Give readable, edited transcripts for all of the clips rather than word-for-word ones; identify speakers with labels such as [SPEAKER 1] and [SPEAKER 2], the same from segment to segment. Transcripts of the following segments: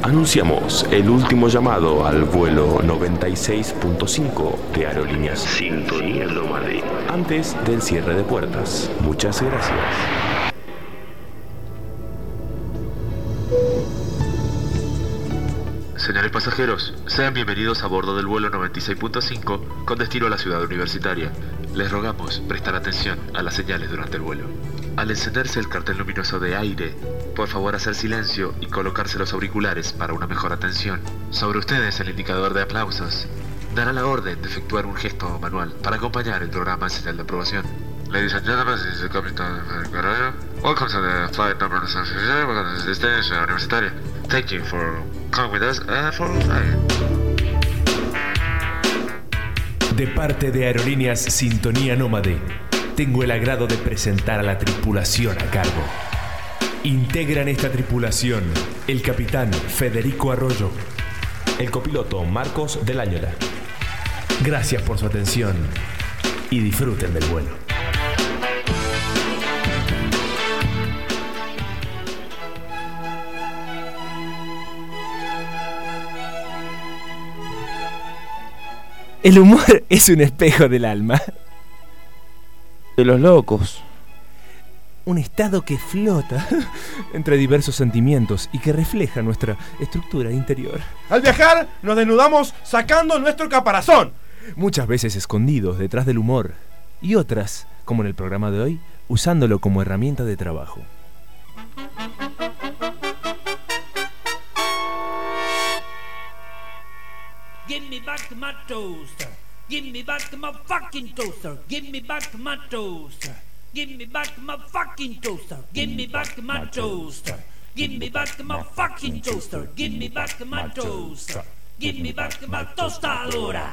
[SPEAKER 1] Anunciamos el último llamado al vuelo 96.5 de Aerolíneas Sintonía Nómade antes del cierre de puertas. Muchas gracias.
[SPEAKER 2] Señores pasajeros, sean bienvenidos a bordo del vuelo 96.5 con destino a la ciudad universitaria. Les rogamos prestar atención a las señales durante el vuelo. Al encenderse el cartel luminoso de aire, por favor hacer silencio y colocarse los auriculares para una mejor atención. Sobre ustedes el indicador de aplausos dará la orden de efectuar un gesto manual para acompañar el programa en señal de aprobación. Ladies and gentlemen, this is the Captain Guerrero. Welcome to the flight number 960. Welcome to the destination universitaria. Thank you for coming with us for flying.
[SPEAKER 3] De parte de Aerolíneas Sintonía Nómade, tengo el agrado de presentar a la tripulación a cargo. Integran esta tripulación el capitán Federico Arroyo,
[SPEAKER 1] el copiloto Marcos del Áñola.
[SPEAKER 3] Gracias por su atención y disfruten del vuelo.
[SPEAKER 4] El humor es un espejo del alma.
[SPEAKER 5] De los locos.
[SPEAKER 4] Un estado que flota entre diversos sentimientos y que refleja nuestra estructura interior.
[SPEAKER 6] Al viajar nos desnudamos sacando nuestro caparazón.
[SPEAKER 4] Muchas veces escondidos detrás del humor y otras, como en el programa de hoy, usándolo como herramienta de trabajo.
[SPEAKER 7] Give me back my toaster. Give me back my fucking toaster. Give me back my toaster. Give me back my fucking toaster. Give me back my toaster. Give me back my fucking toaster. Give me back my toaster. Give me back my tostadora.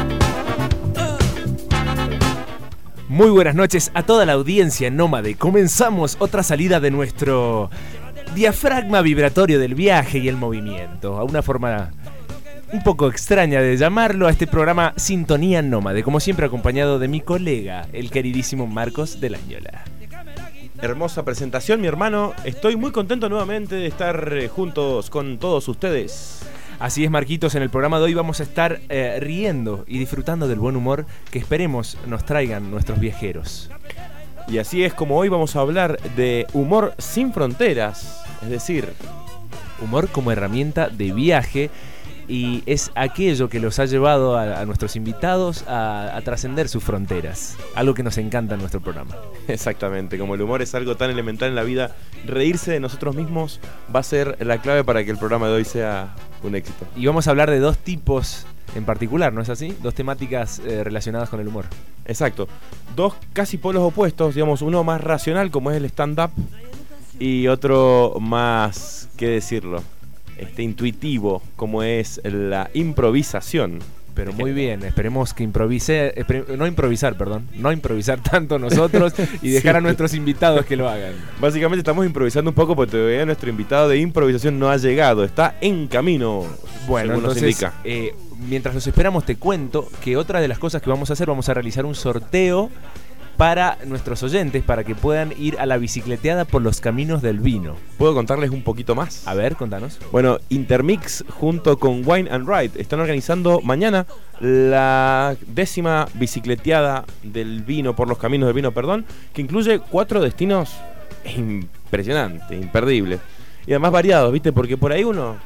[SPEAKER 4] Muy buenas noches a toda la audiencia nómade. Comenzamos otra salida de nuestro diafragma vibratorio del viaje y el movimiento. A una forma un poco extraña de llamarlo a este programa Sintonía Nómade, como siempre acompañado de mi colega, el queridísimo Marcos del Áñola.
[SPEAKER 5] Hermosa presentación, mi hermano. Estoy muy contento nuevamente de estar juntos con todos ustedes.
[SPEAKER 4] Así es, Marquitos, en el programa de hoy vamos a estar riendo y disfrutando del buen humor que esperemos nos traigan nuestros viajeros.
[SPEAKER 5] Y así es como hoy vamos a hablar de humor sin fronteras, es decir,
[SPEAKER 4] humor como herramienta de viaje. Y es aquello que los ha llevado a nuestros invitados a trascender sus fronteras. Algo que nos encanta en nuestro programa.
[SPEAKER 5] Exactamente, como el humor es algo tan elemental en la vida, reírse de nosotros mismos va a ser la clave para que el programa de hoy sea un éxito.
[SPEAKER 4] Y vamos a hablar de dos tipos en particular, ¿no es así? Dos temáticas relacionadas con el humor.
[SPEAKER 5] Exacto, dos casi polos opuestos, digamos, uno más racional como es el stand-up y otro más, ¿qué decirlo? Intuitivo, como es la improvisación.
[SPEAKER 4] Pero muy bien, esperemos que no improvisar tanto nosotros y dejar a nuestros invitados que lo hagan.
[SPEAKER 5] Básicamente estamos improvisando un poco porque todavía nuestro invitado de improvisación no ha llegado, está en camino.
[SPEAKER 4] Bueno, entonces, mientras los esperamos te cuento que otra de las cosas que vamos a hacer, vamos a realizar un sorteo para nuestros oyentes, para que puedan ir a la bicicleteada por los caminos del vino.
[SPEAKER 5] ¿Puedo contarles un poquito más?
[SPEAKER 4] A ver, contanos.
[SPEAKER 5] Bueno, Intermix junto con Wine and Ride están organizando mañana la 10ª bicicleteada del vino, por los caminos del vino, que incluye 4 destinos impresionantes, imperdibles. Y además variados, ¿viste? Porque por ahí uno,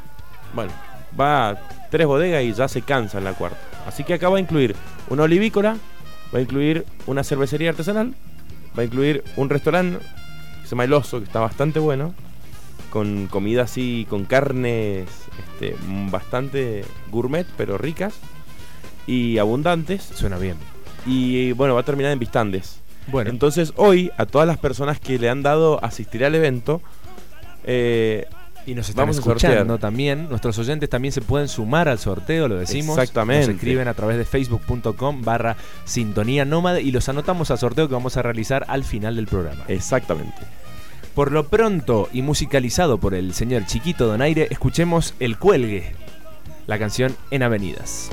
[SPEAKER 5] va a 3 bodegas y ya se cansa en la cuarta. Así que acá va a incluir una olivícola, va a incluir una cervecería artesanal, va a incluir un restaurante que se llama El Oso, que está bastante bueno, con comida así, con carnes bastante gourmet, pero ricas y abundantes.
[SPEAKER 4] Suena bien.
[SPEAKER 5] Y bueno, va a terminar en Vistandes.
[SPEAKER 4] Bueno,
[SPEAKER 5] entonces hoy a todas las personas que le han dado asistir al evento,
[SPEAKER 4] y nos están escuchando también, nuestros oyentes también se pueden sumar al sorteo, lo decimos.
[SPEAKER 5] Exactamente.
[SPEAKER 4] Nos escriben a través de facebook.com/Sintonía Nómade y los anotamos al sorteo que vamos a realizar al final del programa.
[SPEAKER 5] Exactamente.
[SPEAKER 4] Por lo pronto, y musicalizado por el señor Chiquito Donaire, escuchemos El Cuelgue, la canción En Avenidas.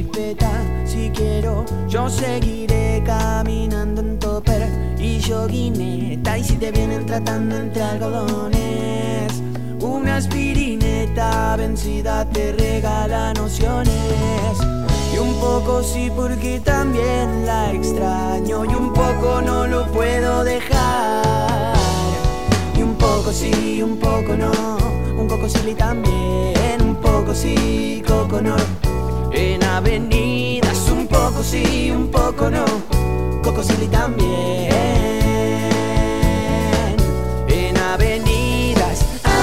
[SPEAKER 8] respeta. Si quiero, yo seguiré caminando en topper y joguineta. Y si te vienen tratando entre algodones, una aspirineta vencida te regala nociones. Y un poco sí porque también la extraño, y un poco no lo puedo dejar. Y un poco sí, un poco no, un coco silly también, un poco sí, coco no. En avenidas un poco sí, un poco no, coco silly también. En avenidas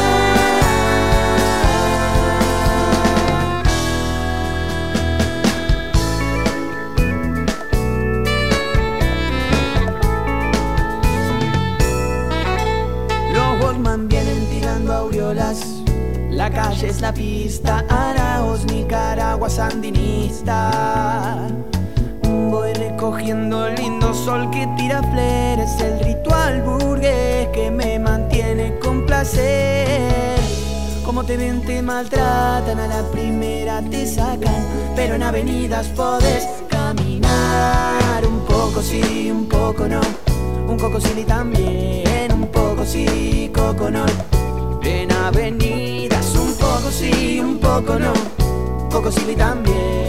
[SPEAKER 8] los Walkman vienen tirando aureolas. La calle es la pista, Araos, Nicaragua, sandinista. Voy recogiendo el lindo sol que tira fleres, el ritual burgués que me mantiene con placer. Como te ven te maltratan, a la primera te sacan, pero en avenidas podés caminar. Un poco sí, un poco no, un coco silly también, un poco sí, coco no. En avenidas un poco sí, un poco no, coco silly también.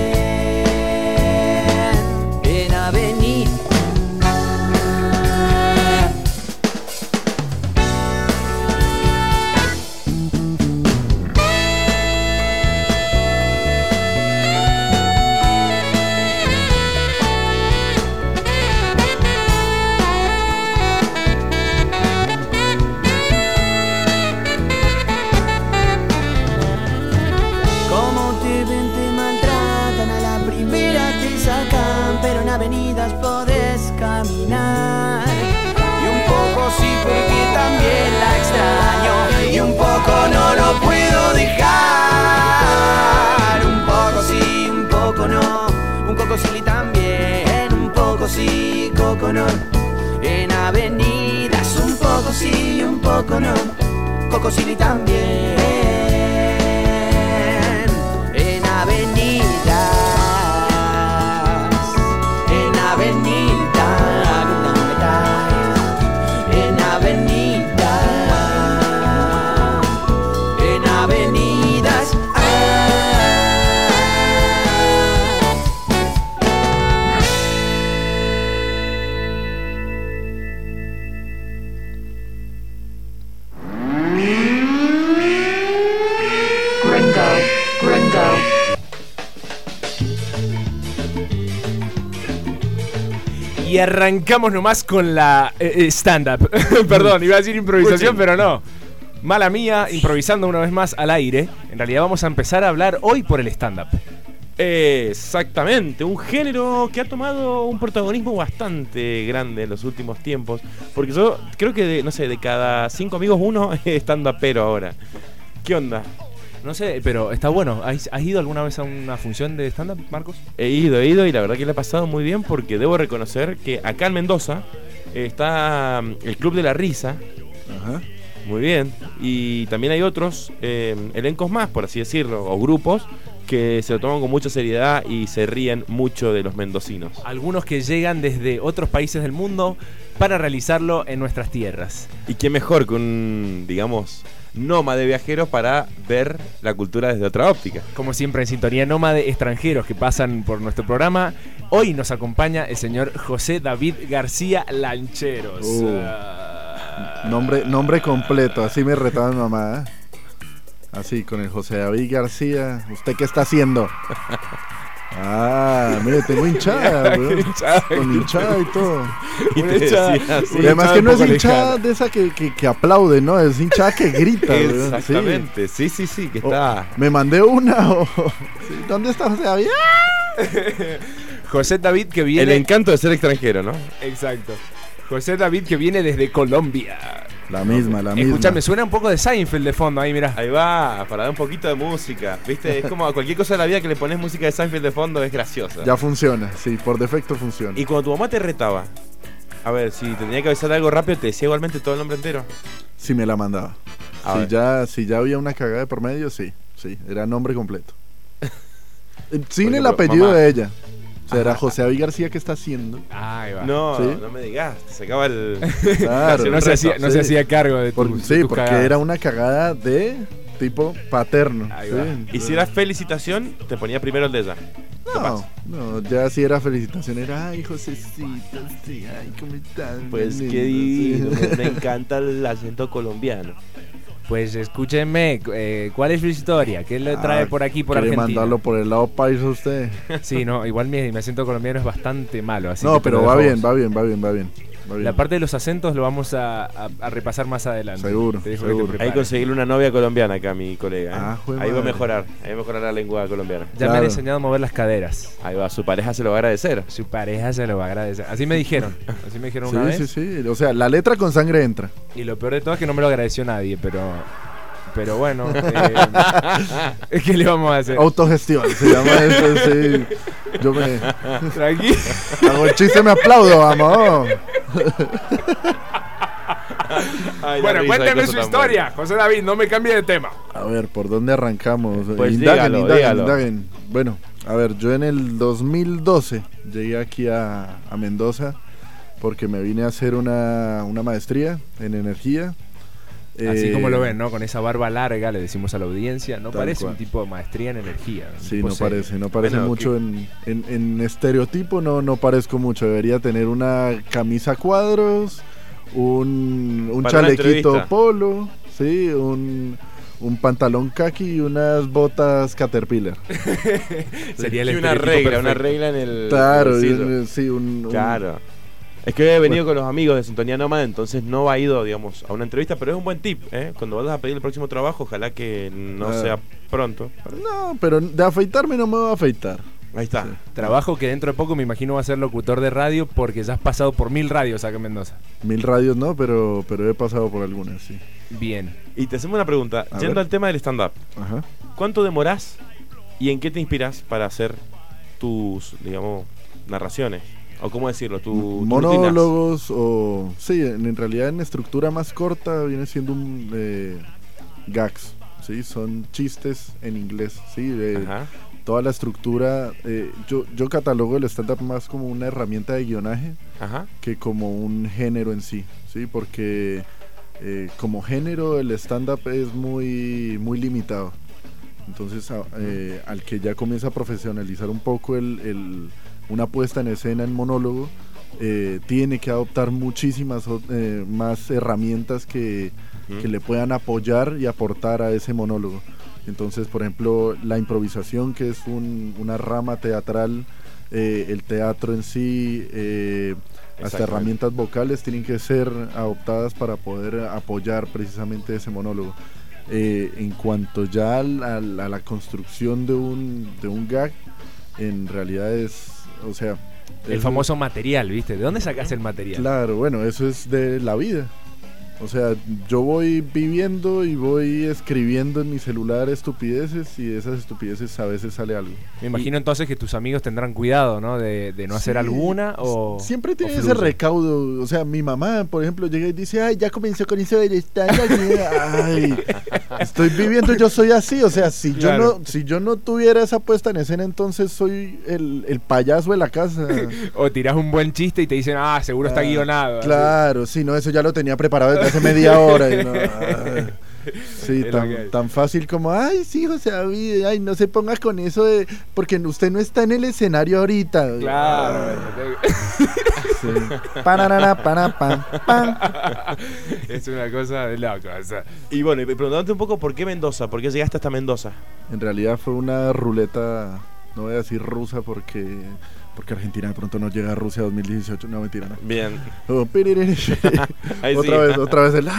[SPEAKER 8] En avenidas podés caminar. Y un poco sí porque también la extraño, y un poco no lo puedo dejar. Un poco sí, un poco no, un coco silly también, un poco sí, coco no. En avenidas un poco sí, un poco no, coco silly también. En avenidas
[SPEAKER 4] Y arrancamos nomás con la stand-up. Perdón, iba a decir improvisación, pero no. Mala mía, improvisando una vez más al aire. En realidad vamos a empezar a hablar hoy por el stand-up.
[SPEAKER 5] Exactamente, un género que ha tomado un protagonismo bastante grande en los últimos tiempos. Porque yo creo que, de cada 5 amigos uno es stand-upero ahora. ¿Qué onda?
[SPEAKER 4] No sé, pero está bueno. ¿Has ido alguna vez a una función de stand-up, Marcos?
[SPEAKER 5] He ido y la verdad que le ha pasado muy bien, porque debo reconocer que acá en Mendoza está el Club de la Risa.
[SPEAKER 9] Ajá.
[SPEAKER 5] Muy bien. Y también hay otros elencos más, por así decirlo, o grupos que se lo toman con mucha seriedad y se ríen mucho de los mendocinos.
[SPEAKER 4] Algunos que llegan desde otros países del mundo para realizarlo en nuestras tierras.
[SPEAKER 5] Y qué mejor que un, digamos, nómade viajeros para ver la cultura desde otra óptica.
[SPEAKER 4] Como siempre en sintonía nómade, extranjeros que pasan por nuestro programa. Hoy nos acompaña el señor José David García Lancheros.
[SPEAKER 9] Nombre completo, así me retaba mi mamá, ¿eh? Así, con el José David García. ¿Usted qué está haciendo? Ah, mire, tengo hinchada, güey. Con hinchada y todo.
[SPEAKER 5] Y te decía, sí,
[SPEAKER 9] y además que no es hinchada de esa que aplaude, ¿no? Es hinchada que grita, güey.
[SPEAKER 5] Exactamente, sí, que está.
[SPEAKER 9] Me mandé una o... Sí, ¿dónde está José David?
[SPEAKER 4] José David que viene...
[SPEAKER 5] El encanto de ser extranjero, ¿no?
[SPEAKER 4] Exacto. José David que viene desde Colombia.
[SPEAKER 9] La misma.
[SPEAKER 4] Escuchame, suena un poco de Seinfeld de fondo ahí, mirá.
[SPEAKER 5] Ahí va, para dar un poquito de música. ¿Viste? Es como a cualquier cosa de la vida que le pones música de Seinfeld de fondo, es graciosa.
[SPEAKER 9] Ya funciona, sí, por defecto funciona.
[SPEAKER 5] Y cuando tu mamá te retaba, a ver, si te tenía que avisar algo rápido, ¿te decía igualmente todo el nombre entero?
[SPEAKER 9] Sí, me la mandaba. Si ya había una cagada de por medio, sí, era nombre completo. Sin
[SPEAKER 5] Por
[SPEAKER 9] el
[SPEAKER 5] ejemplo,
[SPEAKER 9] apellido
[SPEAKER 5] mamá.
[SPEAKER 9] de ella. O sea, era José David García, ¿qué está haciendo?
[SPEAKER 4] Ahí va.
[SPEAKER 5] No,
[SPEAKER 9] ¿Sí?
[SPEAKER 5] no me digas, te sacaba el...
[SPEAKER 9] Claro.
[SPEAKER 4] No se hacía cargo de
[SPEAKER 9] Por-
[SPEAKER 4] tus
[SPEAKER 9] sí,
[SPEAKER 4] de tus
[SPEAKER 9] porque
[SPEAKER 4] cagadas.
[SPEAKER 9] era una cagada de tipo paterno.
[SPEAKER 4] Ahí
[SPEAKER 9] ¿sí?
[SPEAKER 4] va.
[SPEAKER 5] Y si era felicitación, te ponía primero el de ella.
[SPEAKER 9] No, ya si era felicitación, era ay, Josecito, sí, ay, ¿cómo estás?
[SPEAKER 5] Pues
[SPEAKER 9] Lindo,
[SPEAKER 5] qué divino,
[SPEAKER 9] sí.
[SPEAKER 5] me encanta el acento colombiano.
[SPEAKER 4] Pues escúchenme, ¿cuál es su historia? ¿Qué le trae por aquí, por
[SPEAKER 9] ¿Quiere
[SPEAKER 4] Argentina?
[SPEAKER 9] mandarlo por el lado paisa usted?
[SPEAKER 4] Sí, no, igual mi acento colombiano es bastante malo. Así
[SPEAKER 9] No,
[SPEAKER 4] que te
[SPEAKER 9] pero
[SPEAKER 4] lo
[SPEAKER 9] va
[SPEAKER 4] dejamos.
[SPEAKER 9] bien, va bien.
[SPEAKER 4] La parte de los acentos lo vamos a repasar más adelante.
[SPEAKER 9] Seguro,
[SPEAKER 4] Te dejo que te
[SPEAKER 9] seguro.
[SPEAKER 4] prepares.
[SPEAKER 5] Hay que conseguirle una novia colombiana acá, mi colega. ¿eh?
[SPEAKER 9] Ah, jue
[SPEAKER 5] Ahí va a
[SPEAKER 9] madre.
[SPEAKER 5] mejorar, la lengua colombiana.
[SPEAKER 4] Ya me han enseñado a mover las caderas.
[SPEAKER 5] Ahí va, su pareja se lo va a agradecer.
[SPEAKER 4] Su pareja se lo va a agradecer. Así me dijeron. Así me dijeron
[SPEAKER 9] Sí,
[SPEAKER 4] una vez.
[SPEAKER 9] sí, sí. O sea, la letra con sangre entra.
[SPEAKER 4] Y lo peor de todo es que no me lo agradeció nadie, pero bueno, ¿qué le vamos a hacer?
[SPEAKER 9] Autogestión, se llama eso, sí. Yo me
[SPEAKER 4] Tranquilo.
[SPEAKER 9] hago el chiste, me aplaudo, vamos.
[SPEAKER 4] Bueno, cuénteme su historia, José David, no me cambie de tema.
[SPEAKER 9] A ver, ¿por dónde arrancamos?
[SPEAKER 5] Pues
[SPEAKER 9] Indaguen.
[SPEAKER 5] dígalo.
[SPEAKER 9] Bueno, a ver, yo en el 2012 llegué aquí a Mendoza porque me vine a hacer una maestría en energía.
[SPEAKER 4] Así como lo ven, ¿no? Con esa barba larga, le decimos a la audiencia, no
[SPEAKER 9] Tal
[SPEAKER 4] parece
[SPEAKER 9] cual.
[SPEAKER 4] un tipo de maestría en energía. un
[SPEAKER 9] Sí,
[SPEAKER 4] tipo
[SPEAKER 9] no
[SPEAKER 4] serio.
[SPEAKER 9] parece
[SPEAKER 5] Bueno,
[SPEAKER 9] mucho en estereotipo, no parezco mucho. Debería tener una camisa a cuadros, un
[SPEAKER 5] Para una
[SPEAKER 9] chalequito
[SPEAKER 5] entrevista.
[SPEAKER 9] polo, sí, un pantalón khaki y unas botas Caterpillar.
[SPEAKER 4] Sería el
[SPEAKER 5] Y una
[SPEAKER 4] estereotipo
[SPEAKER 5] regla
[SPEAKER 4] perfecto.
[SPEAKER 5] en el
[SPEAKER 9] Claro,
[SPEAKER 5] bolsillo.
[SPEAKER 9] sí, un
[SPEAKER 5] Claro. Es que he venido con los amigos de Sintonía Nómada, entonces no ha ido, digamos, a una entrevista, pero es un buen tip, ¿eh? Cuando vayas a pedir el próximo trabajo, ojalá que no
[SPEAKER 9] Ah.
[SPEAKER 5] sea pronto.
[SPEAKER 9] No, pero de afeitarme no me voy a afeitar.
[SPEAKER 5] Ahí está.
[SPEAKER 4] Trabajo que dentro de poco me imagino va a ser locutor de radio porque ya has pasado por 1000 radios acá en Mendoza.
[SPEAKER 9] 1000 radios no, pero he pasado por algunas, sí.
[SPEAKER 4] Bien.
[SPEAKER 5] Y te hacemos una pregunta,
[SPEAKER 9] A
[SPEAKER 5] yendo
[SPEAKER 9] ver.
[SPEAKER 5] al tema del stand-up.
[SPEAKER 9] Ajá.
[SPEAKER 5] ¿Cuánto demorás y en qué te inspiras para hacer tus, digamos, narraciones? O cómo decirlo, tus rutinas?
[SPEAKER 9] Monólogos o... Sí, en realidad en estructura más corta viene siendo un gags, ¿sí? Son chistes en inglés, ¿sí?
[SPEAKER 5] Ajá.
[SPEAKER 9] Toda la estructura... yo catalogo el stand-up más como una herramienta de guionaje
[SPEAKER 5] Ajá.
[SPEAKER 9] que como un género en sí, ¿sí? Porque como género el stand-up es muy, muy limitado. Entonces al que ya comienza a profesionalizar un poco una puesta en escena en monólogo, tiene que adoptar muchísimas más herramientas que le puedan apoyar y aportar a ese monólogo. Entonces, por ejemplo, la improvisación, que es una rama teatral, el teatro en sí, hasta herramientas vocales tienen que ser adoptadas para poder apoyar precisamente ese monólogo. En cuanto ya a la construcción de un gag, en realidad es, o sea...
[SPEAKER 4] El famoso material, ¿viste? ¿De dónde sacas el material?
[SPEAKER 9] Claro, bueno, eso es de la vida. O sea, yo voy viviendo y voy escribiendo en mi celular estupideces y de esas estupideces a veces sale algo.
[SPEAKER 4] Me imagino entonces que tus amigos tendrán cuidado, ¿no? De no hacer
[SPEAKER 9] Sí,
[SPEAKER 4] alguna o...
[SPEAKER 9] Siempre tiene
[SPEAKER 4] o
[SPEAKER 9] ese
[SPEAKER 4] fluye.
[SPEAKER 9] recaudo. O sea, mi mamá, por ejemplo, llega y dice, ay, ya comenzó con eso del stand-up. Ay, estoy viviendo, yo soy así. O sea, si yo no tuviera esa puesta en escena, entonces soy el payaso de la casa.
[SPEAKER 4] O tirás un buen chiste y te dicen, seguro está guionado. así.
[SPEAKER 9] Claro, sí, no, eso ya lo tenía preparado desde hace media hora. Y no, ay. Sí,
[SPEAKER 4] Es lo que hay.
[SPEAKER 9] tan fácil como, ay, sí, José David, ay, no se ponga con eso de, porque usted no está en el escenario ahorita.
[SPEAKER 4] Claro.
[SPEAKER 9] Sí. Pararara, para, pam, pam.
[SPEAKER 4] Es una cosa de loco. O sea.
[SPEAKER 5] Y bueno, y preguntándote un poco, ¿por qué Mendoza? ¿Por qué llegaste hasta Mendoza?
[SPEAKER 9] En realidad fue una ruleta, no voy a decir rusa porque Argentina de pronto no llega a Rusia 2018, no, mentira, no.
[SPEAKER 5] Bien.
[SPEAKER 9] Oh, piriri.
[SPEAKER 5] Ahí
[SPEAKER 9] otra vez el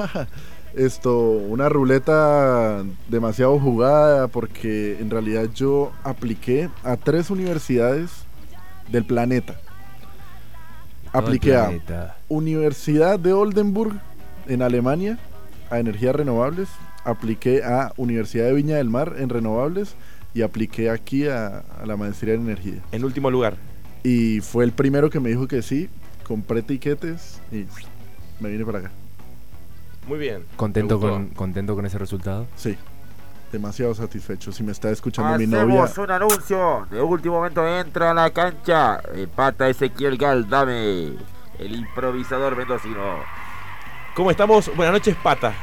[SPEAKER 9] una ruleta demasiado jugada porque en realidad yo apliqué a 3 universidades del planeta. Apliqué a Universidad de Oldenburg en Alemania a energías renovables, apliqué a Universidad de Viña del Mar en renovables y apliqué aquí a la maestría en energía.
[SPEAKER 5] En último lugar.
[SPEAKER 9] Y fue el primero que me dijo que sí, compré tiquetes y me vine para acá.
[SPEAKER 5] Muy bien.
[SPEAKER 4] ¿Contento
[SPEAKER 5] Me gustó.
[SPEAKER 4] con ese resultado?
[SPEAKER 9] Sí. demasiado satisfecho. Si me está escuchando mi novia...
[SPEAKER 10] Hacemos un anuncio. De último momento entra a la cancha. Empata Ezequiel Galdame, el improvisador mendocino.
[SPEAKER 5] ¿Cómo estamos? Buenas noches, Pata.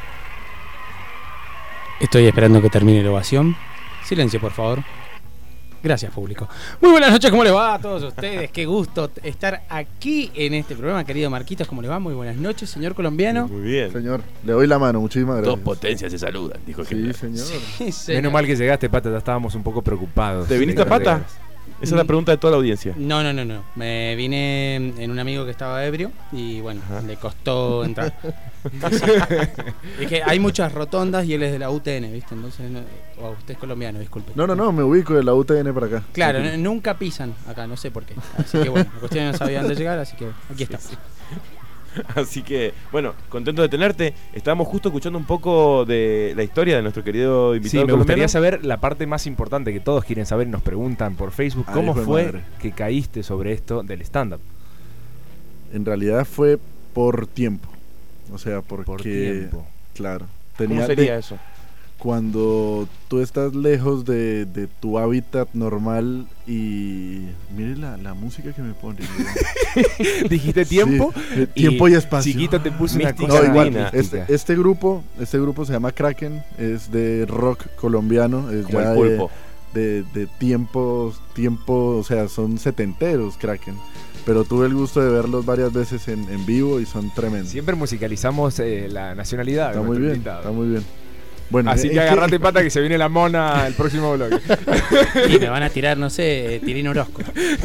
[SPEAKER 11] Estoy esperando que termine la ovación. Silencio, por favor. Gracias, público. Muy buenas noches, ¿cómo les va a todos ustedes? Qué gusto estar aquí en este programa, querido Marquitos, ¿cómo les va? Muy buenas noches, señor colombiano.
[SPEAKER 5] Muy bien.
[SPEAKER 9] Señor, le doy la mano, muchísimas gracias.
[SPEAKER 5] Dos potencias se saludan, dijo
[SPEAKER 9] Sí, señor.
[SPEAKER 11] Sí, señor.
[SPEAKER 4] Menos mal que llegaste, Pata, ya estábamos un poco preocupados.
[SPEAKER 5] ¿Te viniste a Pata? Esa es la pregunta de toda la audiencia.
[SPEAKER 11] No. Me vine en un amigo que estaba ebrio y bueno, le costó entrar. Es que hay muchas rotondas y él es de la UTN, ¿viste? Entonces, usted es colombiano, disculpe.
[SPEAKER 9] No, me ubico de la UTN para acá.
[SPEAKER 11] Claro, nunca pisan acá, no sé por qué. Así que bueno, la cuestión es que no sabía dónde llegar, así que aquí está.
[SPEAKER 5] Sí. Así que, bueno, contento de tenerte. Estábamos justo escuchando un poco de la historia de nuestro querido invitado.
[SPEAKER 4] Sí, me
[SPEAKER 5] colombiano.
[SPEAKER 4] gustaría saber la parte más importante que todos quieren saber y nos preguntan por Facebook.
[SPEAKER 9] Ay,
[SPEAKER 4] ¿Cómo
[SPEAKER 9] hijo de
[SPEAKER 4] fue
[SPEAKER 9] madre.
[SPEAKER 4] que caíste sobre esto del stand-up?
[SPEAKER 9] En realidad fue por tiempo. O sea, porque...
[SPEAKER 4] Por tiempo.
[SPEAKER 9] Claro.
[SPEAKER 5] ¿Cómo sería eso?
[SPEAKER 9] Cuando tú estás lejos de tu hábitat normal y... Mire la música que me pone.
[SPEAKER 4] ¿Dijiste tiempo?
[SPEAKER 9] Sí, tiempo y espacio.
[SPEAKER 4] Chiquito te puse una
[SPEAKER 5] Mística.
[SPEAKER 4] cosa
[SPEAKER 9] No, igual,
[SPEAKER 4] mística.
[SPEAKER 9] este grupo se llama Kraken, es de rock colombiano, es
[SPEAKER 5] Como
[SPEAKER 9] ya
[SPEAKER 5] el pulpo.
[SPEAKER 9] de tiempo, o sea, son setenteros Kraken, pero tuve el gusto de verlos varias veces en vivo y son tremendos.
[SPEAKER 4] Siempre musicalizamos la nacionalidad.
[SPEAKER 9] Está
[SPEAKER 4] de
[SPEAKER 9] muy
[SPEAKER 4] nuestro
[SPEAKER 9] bien,
[SPEAKER 4] invitado.
[SPEAKER 9] está muy bien. Bueno,
[SPEAKER 4] Así que agarrate, Pata, que se viene la mona el próximo bloque.
[SPEAKER 11] Y me van a tirar, no sé, Tirín Orozco.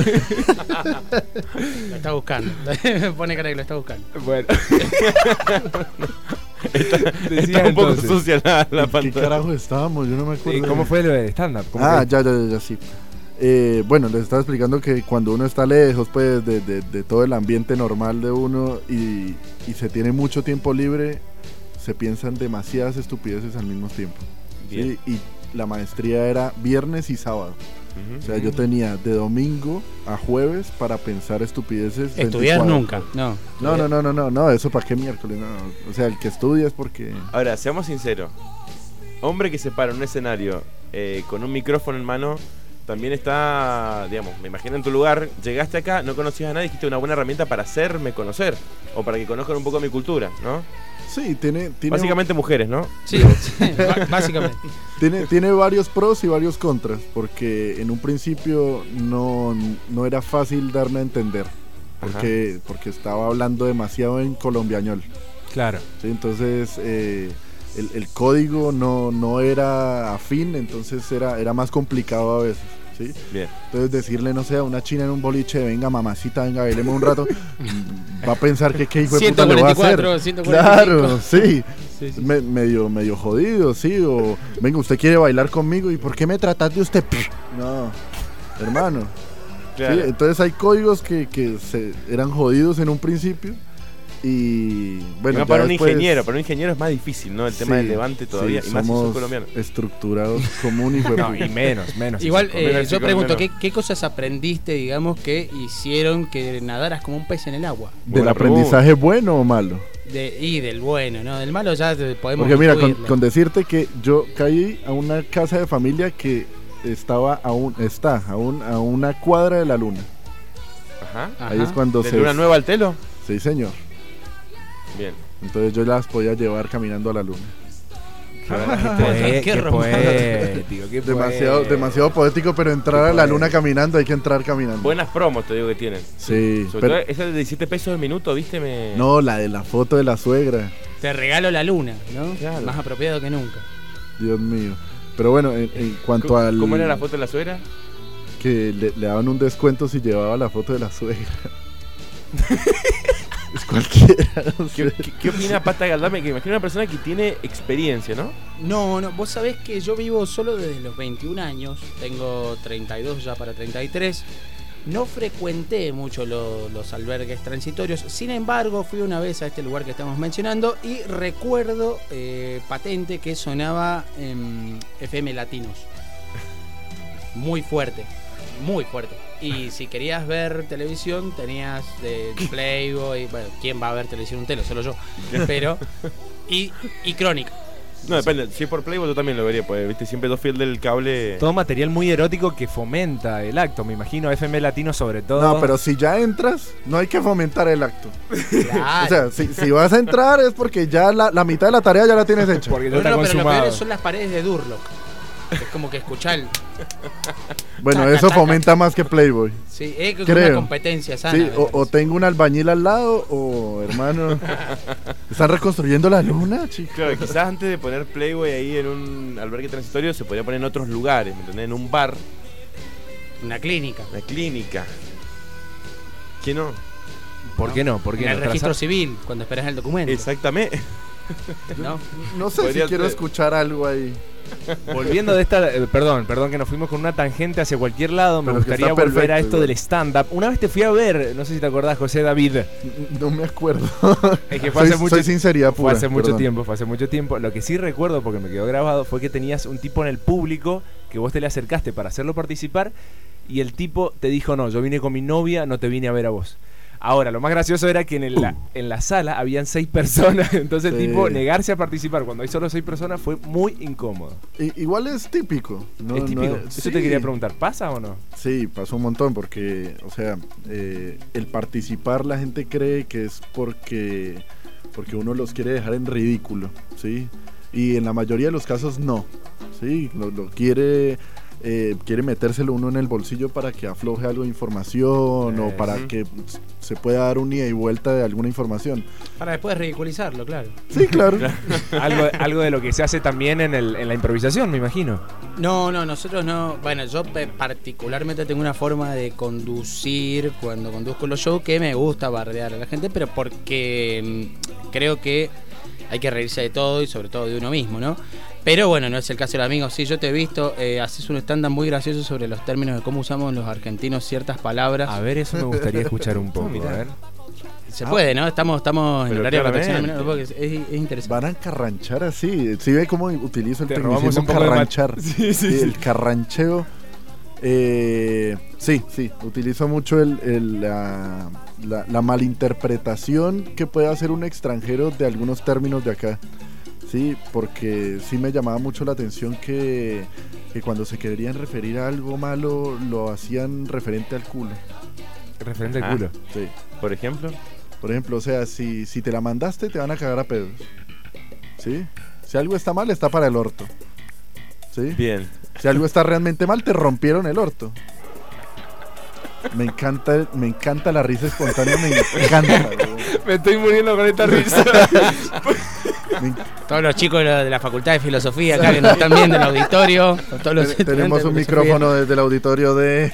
[SPEAKER 11] Lo está buscando. Pone cara que lo está buscando.
[SPEAKER 4] Bueno.
[SPEAKER 5] Está un poco
[SPEAKER 4] entonces.
[SPEAKER 5] sucia la
[SPEAKER 9] ¿en qué
[SPEAKER 5] pantalla.
[SPEAKER 9] carajo estábamos? Yo no me acuerdo.
[SPEAKER 4] ¿Cómo fue lo del stand-up? ¿Cómo
[SPEAKER 9] Ah,
[SPEAKER 4] fue?
[SPEAKER 9] ya, sí. Bueno, les estaba explicando que cuando uno está lejos pues de todo el ambiente normal de uno y se tiene mucho tiempo libre, se piensan demasiadas estupideces al mismo tiempo.
[SPEAKER 5] Bien.
[SPEAKER 9] ¿Sí? Y la maestría era viernes y sábado.
[SPEAKER 5] Ujú.
[SPEAKER 9] O sea, yo tenía de domingo a jueves para pensar estupideces.
[SPEAKER 11] Estudiar
[SPEAKER 9] 24.
[SPEAKER 11] nunca.
[SPEAKER 9] No, eso para qué miércoles. No. O sea, el que estudia es porque...
[SPEAKER 5] Ahora, seamos sinceros. Hombre que se para en un escenario con un micrófono en mano, también está, digamos, me imagino en tu lugar, llegaste acá, no conocías a nadie, dijiste una buena herramienta para hacerme conocer, o para que conozcan un poco mi cultura, ¿no?
[SPEAKER 9] Sí, tiene
[SPEAKER 5] Básicamente mujeres, ¿no?
[SPEAKER 11] Sí, básicamente.
[SPEAKER 9] Tiene varios pros y varios contras, porque en un principio no era fácil darme a entender, porque estaba hablando demasiado en colombiañol.
[SPEAKER 4] Claro.
[SPEAKER 9] ¿Sí? Entonces el código no era afín, entonces era más complicado a veces. ¿Sí?
[SPEAKER 5] Bien.
[SPEAKER 9] Entonces decirle, no sé, a una china en un boliche, venga mamacita, venga, bailemos un rato, va a pensar que qué hijo de puta le va a hacer.
[SPEAKER 11] 145.
[SPEAKER 9] Claro, sí.
[SPEAKER 11] Sí.
[SPEAKER 9] Medio jodido, sí. O venga, usted quiere bailar conmigo y ¿por qué me tratas de usted? No, hermano.
[SPEAKER 5] Claro.
[SPEAKER 9] Sí, entonces hay códigos que eran jodidos en un principio. Y bueno,
[SPEAKER 5] No,
[SPEAKER 9] ya
[SPEAKER 5] para un
[SPEAKER 9] después-
[SPEAKER 5] ingeniero es más difícil, ¿no? El tema
[SPEAKER 9] Sí,
[SPEAKER 5] del levante todavía,
[SPEAKER 9] sí,
[SPEAKER 5] y más si sos
[SPEAKER 9] somos
[SPEAKER 5] colombiano.
[SPEAKER 9] estructurados como un hijo de
[SPEAKER 4] No,
[SPEAKER 9] puta.
[SPEAKER 4] y menos.
[SPEAKER 11] Igual,
[SPEAKER 5] Menos
[SPEAKER 11] yo pregunto,
[SPEAKER 5] colombiano.
[SPEAKER 11] ¿qué cosas aprendiste, digamos, que hicieron que nadaras como un pez en el agua?
[SPEAKER 9] ¿Del
[SPEAKER 5] Buena
[SPEAKER 9] aprendizaje bueno o malo?
[SPEAKER 11] Y del bueno, ¿no? Del malo ya podemos
[SPEAKER 9] Porque mira,
[SPEAKER 11] intuirle.
[SPEAKER 9] con decirte que yo caí a una casa de familia que está a una cuadra de la luna.
[SPEAKER 5] Ajá.
[SPEAKER 9] Ahí es cuando
[SPEAKER 5] ¿De Luna Nueva al Telo?
[SPEAKER 9] Sí, señor.
[SPEAKER 5] Bien.
[SPEAKER 9] Entonces yo las podía llevar caminando a la luna.
[SPEAKER 4] Qué poético, qué
[SPEAKER 9] Demasiado poético, pero entrar a la luna caminando hay que entrar caminando.
[SPEAKER 5] Buenas promos, te digo que tienen.
[SPEAKER 9] Sí,
[SPEAKER 5] Sobre
[SPEAKER 9] pero
[SPEAKER 5] todo esa de 17 pesos el minuto, ¿viste?
[SPEAKER 9] no, la de la foto de la suegra.
[SPEAKER 11] Te regalo la luna, ¿no?
[SPEAKER 5] Claro.
[SPEAKER 11] Más apropiado que nunca.
[SPEAKER 9] Dios mío. Pero bueno, en cuanto al...
[SPEAKER 5] ¿Cómo era la foto de la suegra?
[SPEAKER 9] Que le daban un descuento si llevaba la foto de la suegra. Es cualquiera. O sea.
[SPEAKER 5] ¿Qué opina Pata Galdame? Que imagino una persona que tiene experiencia, ¿no?
[SPEAKER 11] No, vos sabés que yo vivo solo desde los 21 años, tengo 32 ya para 33, no frecuenté mucho los albergues transitorios, sin embargo fui una vez a este lugar que estamos mencionando y recuerdo patente que sonaba en FM Latinos, muy fuerte. Y si querías ver televisión tenías Playboy, bueno, ¿quién va a ver televisión un telo? Solo yo, pero y Crónica.
[SPEAKER 5] No, depende. Si es por Playboy yo también lo vería, pues, viste, siempre dos fiel del cable.
[SPEAKER 4] Todo material muy erótico que fomenta el acto, me imagino, FM Latino sobre todo.
[SPEAKER 9] No, pero si ya entras, no hay que fomentar el acto.
[SPEAKER 11] Claro.
[SPEAKER 9] O sea, si vas a entrar es porque ya la mitad de la tarea ya la tienes hecha.
[SPEAKER 4] Porque ya
[SPEAKER 11] No,
[SPEAKER 4] está
[SPEAKER 11] pero lo
[SPEAKER 4] consumado.
[SPEAKER 11] peor son las paredes de Durlock. Es como que escuchar el...
[SPEAKER 9] Bueno,
[SPEAKER 11] Taca,
[SPEAKER 9] eso
[SPEAKER 11] taca.
[SPEAKER 9] fomenta más que Playboy.
[SPEAKER 11] Sí, es como
[SPEAKER 9] Creo.
[SPEAKER 11] una competencia sana.
[SPEAKER 9] Sí,
[SPEAKER 11] me
[SPEAKER 9] o
[SPEAKER 11] parece.
[SPEAKER 9] tengo un albañil al lado, o hermano. ¿Están reconstruyendo la luna, chicos?
[SPEAKER 5] Claro, quizás antes de poner Playboy ahí en un albergue transitorio se podría poner en otros lugares, ¿me entendés? En un bar,
[SPEAKER 11] Una clínica.
[SPEAKER 5] una clínica. ¿Qué no?
[SPEAKER 4] ¿Por qué no? ¿Por qué
[SPEAKER 11] En el
[SPEAKER 4] no?
[SPEAKER 11] registro civil, cuando esperas el documento.
[SPEAKER 5] Exactamente.
[SPEAKER 11] ¿No?
[SPEAKER 9] No sé si
[SPEAKER 5] Podría
[SPEAKER 9] quiero
[SPEAKER 5] ser.
[SPEAKER 9] escuchar algo ahí.
[SPEAKER 4] Volviendo de esta, perdón que nos fuimos con una tangente hacia cualquier lado, me
[SPEAKER 9] Pero que
[SPEAKER 4] gustaría
[SPEAKER 9] está
[SPEAKER 4] volver a
[SPEAKER 9] perfecto,
[SPEAKER 4] esto
[SPEAKER 9] igual.
[SPEAKER 4] del stand-up. Una vez te fui a ver, no sé si te acordás, José David.
[SPEAKER 9] No me acuerdo.
[SPEAKER 4] Es que fue hace mucho,
[SPEAKER 9] soy sinceridad
[SPEAKER 4] fue
[SPEAKER 9] pura.
[SPEAKER 4] hace mucho
[SPEAKER 9] perdón.
[SPEAKER 4] tiempo, fue hace mucho tiempo. Lo que sí recuerdo, porque me quedó grabado, fue que tenías un tipo en el público que vos te le acercaste para hacerlo participar y el tipo te dijo, no, yo vine con mi novia, no te vine a ver a vos. Ahora, lo más gracioso era que en la sala habían 6 personas, entonces
[SPEAKER 9] Sí.
[SPEAKER 4] tipo negarse a participar cuando hay solo 6 personas fue muy incómodo.
[SPEAKER 9] Igual es típico. ¿no?
[SPEAKER 4] ¿Es típico?
[SPEAKER 9] No,
[SPEAKER 4] Eso
[SPEAKER 9] sí.
[SPEAKER 4] te quería preguntar, ¿pasa o no?
[SPEAKER 9] Sí, pasó un montón porque, o sea, el participar la gente cree que es porque uno los quiere dejar en ridículo, ¿sí? Y en la mayoría de los casos no, ¿sí? Lo quiere metérselo uno en el bolsillo para que afloje algo de información o para que se pueda dar un ida y vuelta de alguna información.
[SPEAKER 11] Para después ridiculizarlo, claro.
[SPEAKER 9] Sí, claro.
[SPEAKER 4] algo de lo que se hace también en la improvisación, me imagino.
[SPEAKER 11] No, nosotros no. Bueno, yo particularmente tengo una forma de conducir cuando conduzco los shows que me gusta bardear a la gente, pero porque creo que hay que reírse de todo y sobre todo de uno mismo, ¿no? Pero bueno, no es el caso del amigo. Sí, yo te he visto, haces un stand-up muy gracioso sobre los términos de cómo usamos los argentinos ciertas palabras.
[SPEAKER 4] A ver, eso me gustaría escuchar un poco, a ver.
[SPEAKER 11] Se puede, ¿no? Estamos en
[SPEAKER 5] Pero
[SPEAKER 11] el área de protección
[SPEAKER 5] claramente.
[SPEAKER 11] al menor, porque es interesante.
[SPEAKER 9] Van a carranchar así. ¿Sí ve cómo utilizo el
[SPEAKER 4] Te robamos
[SPEAKER 9] tecnicismo
[SPEAKER 4] un poco de
[SPEAKER 9] carranchar?
[SPEAKER 4] Sí,
[SPEAKER 9] El carrancheo. Sí, utilizo mucho la malinterpretación que puede hacer un extranjero de algunos términos de acá. Sí, porque sí me llamaba mucho la atención que cuando se querían referir a algo malo lo hacían referente al culo.
[SPEAKER 4] Referente al
[SPEAKER 5] Ajá.
[SPEAKER 4] culo.
[SPEAKER 9] Sí.
[SPEAKER 5] Por ejemplo.
[SPEAKER 9] Por ejemplo, o sea, si te la mandaste te van a cagar a pedos. ¿Sí? Si algo está mal, está para el orto. ¿Sí?
[SPEAKER 5] Bien.
[SPEAKER 9] Si algo está realmente mal, te rompieron el orto. Me encanta la risa espontánea, me encanta.
[SPEAKER 4] Me estoy muriendo con esta risa.
[SPEAKER 11] Todos los chicos de la Facultad de Filosofía acá que nos están viendo en el auditorio. Todos los
[SPEAKER 9] Tenemos un micrófono desde el auditorio de...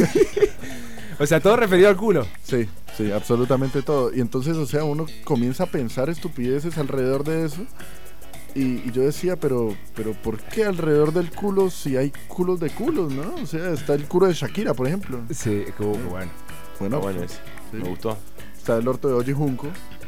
[SPEAKER 4] O sea, todo referido al culo.
[SPEAKER 9] Sí, absolutamente todo. Y entonces, o sea, uno comienza a pensar estupideces alrededor de eso. Y yo decía, pero ¿por qué alrededor del culo si hay culos de culos, no? O sea, está el culo de Shakira, por ejemplo.
[SPEAKER 4] Sí, como bueno.
[SPEAKER 9] Bueno,
[SPEAKER 5] Bueno, ese.
[SPEAKER 9] sí.
[SPEAKER 5] Me gustó.
[SPEAKER 9] Está el orto de Oji Junco.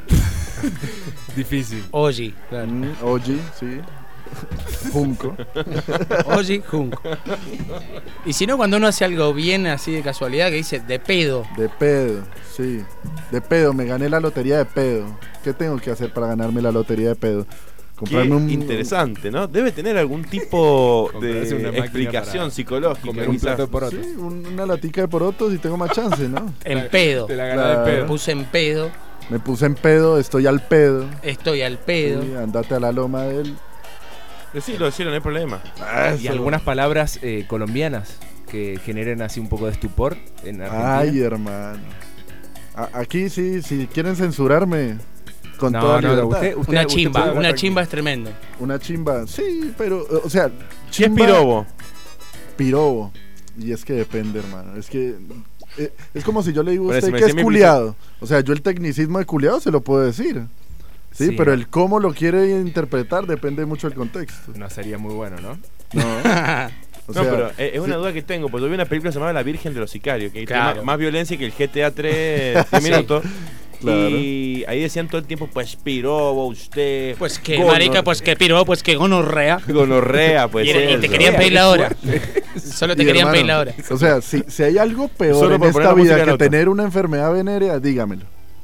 [SPEAKER 4] Difícil.
[SPEAKER 11] Oji,
[SPEAKER 9] Oji, sí. Junco.
[SPEAKER 11] Oji, Junco. Y si no, cuando uno hace algo bien así de casualidad, que dice de pedo.
[SPEAKER 9] De pedo, sí. De pedo, me gané la lotería de pedo. ¿Qué tengo que hacer para ganarme la lotería de pedo?
[SPEAKER 5] Qué
[SPEAKER 9] Comprarme un...
[SPEAKER 5] interesante, ¿no? Debe tener algún tipo
[SPEAKER 4] Comprarse una
[SPEAKER 5] de
[SPEAKER 4] máquina
[SPEAKER 5] explicación
[SPEAKER 4] para
[SPEAKER 5] psicológica.
[SPEAKER 4] comer un plato de porotos.
[SPEAKER 9] Sí, una latica de porotos y tengo más chance, ¿no?
[SPEAKER 11] En pedo.
[SPEAKER 4] Te la gané
[SPEAKER 9] Claro.
[SPEAKER 4] de
[SPEAKER 11] Me
[SPEAKER 4] pedo.
[SPEAKER 11] puse en pedo.
[SPEAKER 9] Me puse en pedo, estoy al pedo.
[SPEAKER 11] Estoy al pedo.
[SPEAKER 9] Sí, andate a la loma del...
[SPEAKER 5] Decilo, no hay problema.
[SPEAKER 4] Y algunas palabras colombianas que generen así un poco de estupor en Argentina.
[SPEAKER 9] Ay, hermano. Aquí sí, si quieren censurarme, con
[SPEAKER 4] No,
[SPEAKER 9] toda
[SPEAKER 4] no,
[SPEAKER 9] libertad.
[SPEAKER 11] Una
[SPEAKER 4] usted
[SPEAKER 11] chimba,
[SPEAKER 4] puede hablar
[SPEAKER 11] una
[SPEAKER 4] tranquilo.
[SPEAKER 11] chimba es tremendo.
[SPEAKER 9] Una chimba, sí, pero, o sea...
[SPEAKER 5] ¿Qué es
[SPEAKER 9] chimba-
[SPEAKER 5] pirobo?
[SPEAKER 9] Pirobo. Y es que depende, hermano. Es que... es como si yo le digo a
[SPEAKER 5] Pero
[SPEAKER 9] usted
[SPEAKER 5] si me
[SPEAKER 9] que es
[SPEAKER 5] decía mi
[SPEAKER 9] culiado. O sea, yo el tecnicismo de culiado se lo puedo decir. Sí,
[SPEAKER 4] Sí.
[SPEAKER 9] pero el cómo lo quiere interpretar depende mucho del contexto.
[SPEAKER 4] No sería muy bueno, ¿no?
[SPEAKER 9] No. O
[SPEAKER 5] No,
[SPEAKER 9] sea,
[SPEAKER 5] pero es una
[SPEAKER 9] sí.
[SPEAKER 5] duda que tengo, porque yo vi una película llamada La Virgen de los Sicarios, que
[SPEAKER 11] Claro.
[SPEAKER 5] tiene más violencia que el GTA 3 10 minutos.
[SPEAKER 9] Claro.
[SPEAKER 5] Y ahí decían todo el tiempo, pues pirobo, usted.
[SPEAKER 11] Pues que marica, pues que piro, pues que gonorrea.
[SPEAKER 5] Gonorrea, pues.
[SPEAKER 11] Y te
[SPEAKER 5] eso.
[SPEAKER 11] querían pedir la hora. Solo te
[SPEAKER 9] Y,
[SPEAKER 11] querían
[SPEAKER 9] hermano,
[SPEAKER 11] pedir la hora.
[SPEAKER 9] O sea, si hay algo peor
[SPEAKER 5] Solo
[SPEAKER 9] en
[SPEAKER 5] por poner
[SPEAKER 9] esta
[SPEAKER 5] la música
[SPEAKER 9] vida
[SPEAKER 5] en
[SPEAKER 9] que
[SPEAKER 5] auto.
[SPEAKER 9] tener una enfermedad venérea, dígamelo.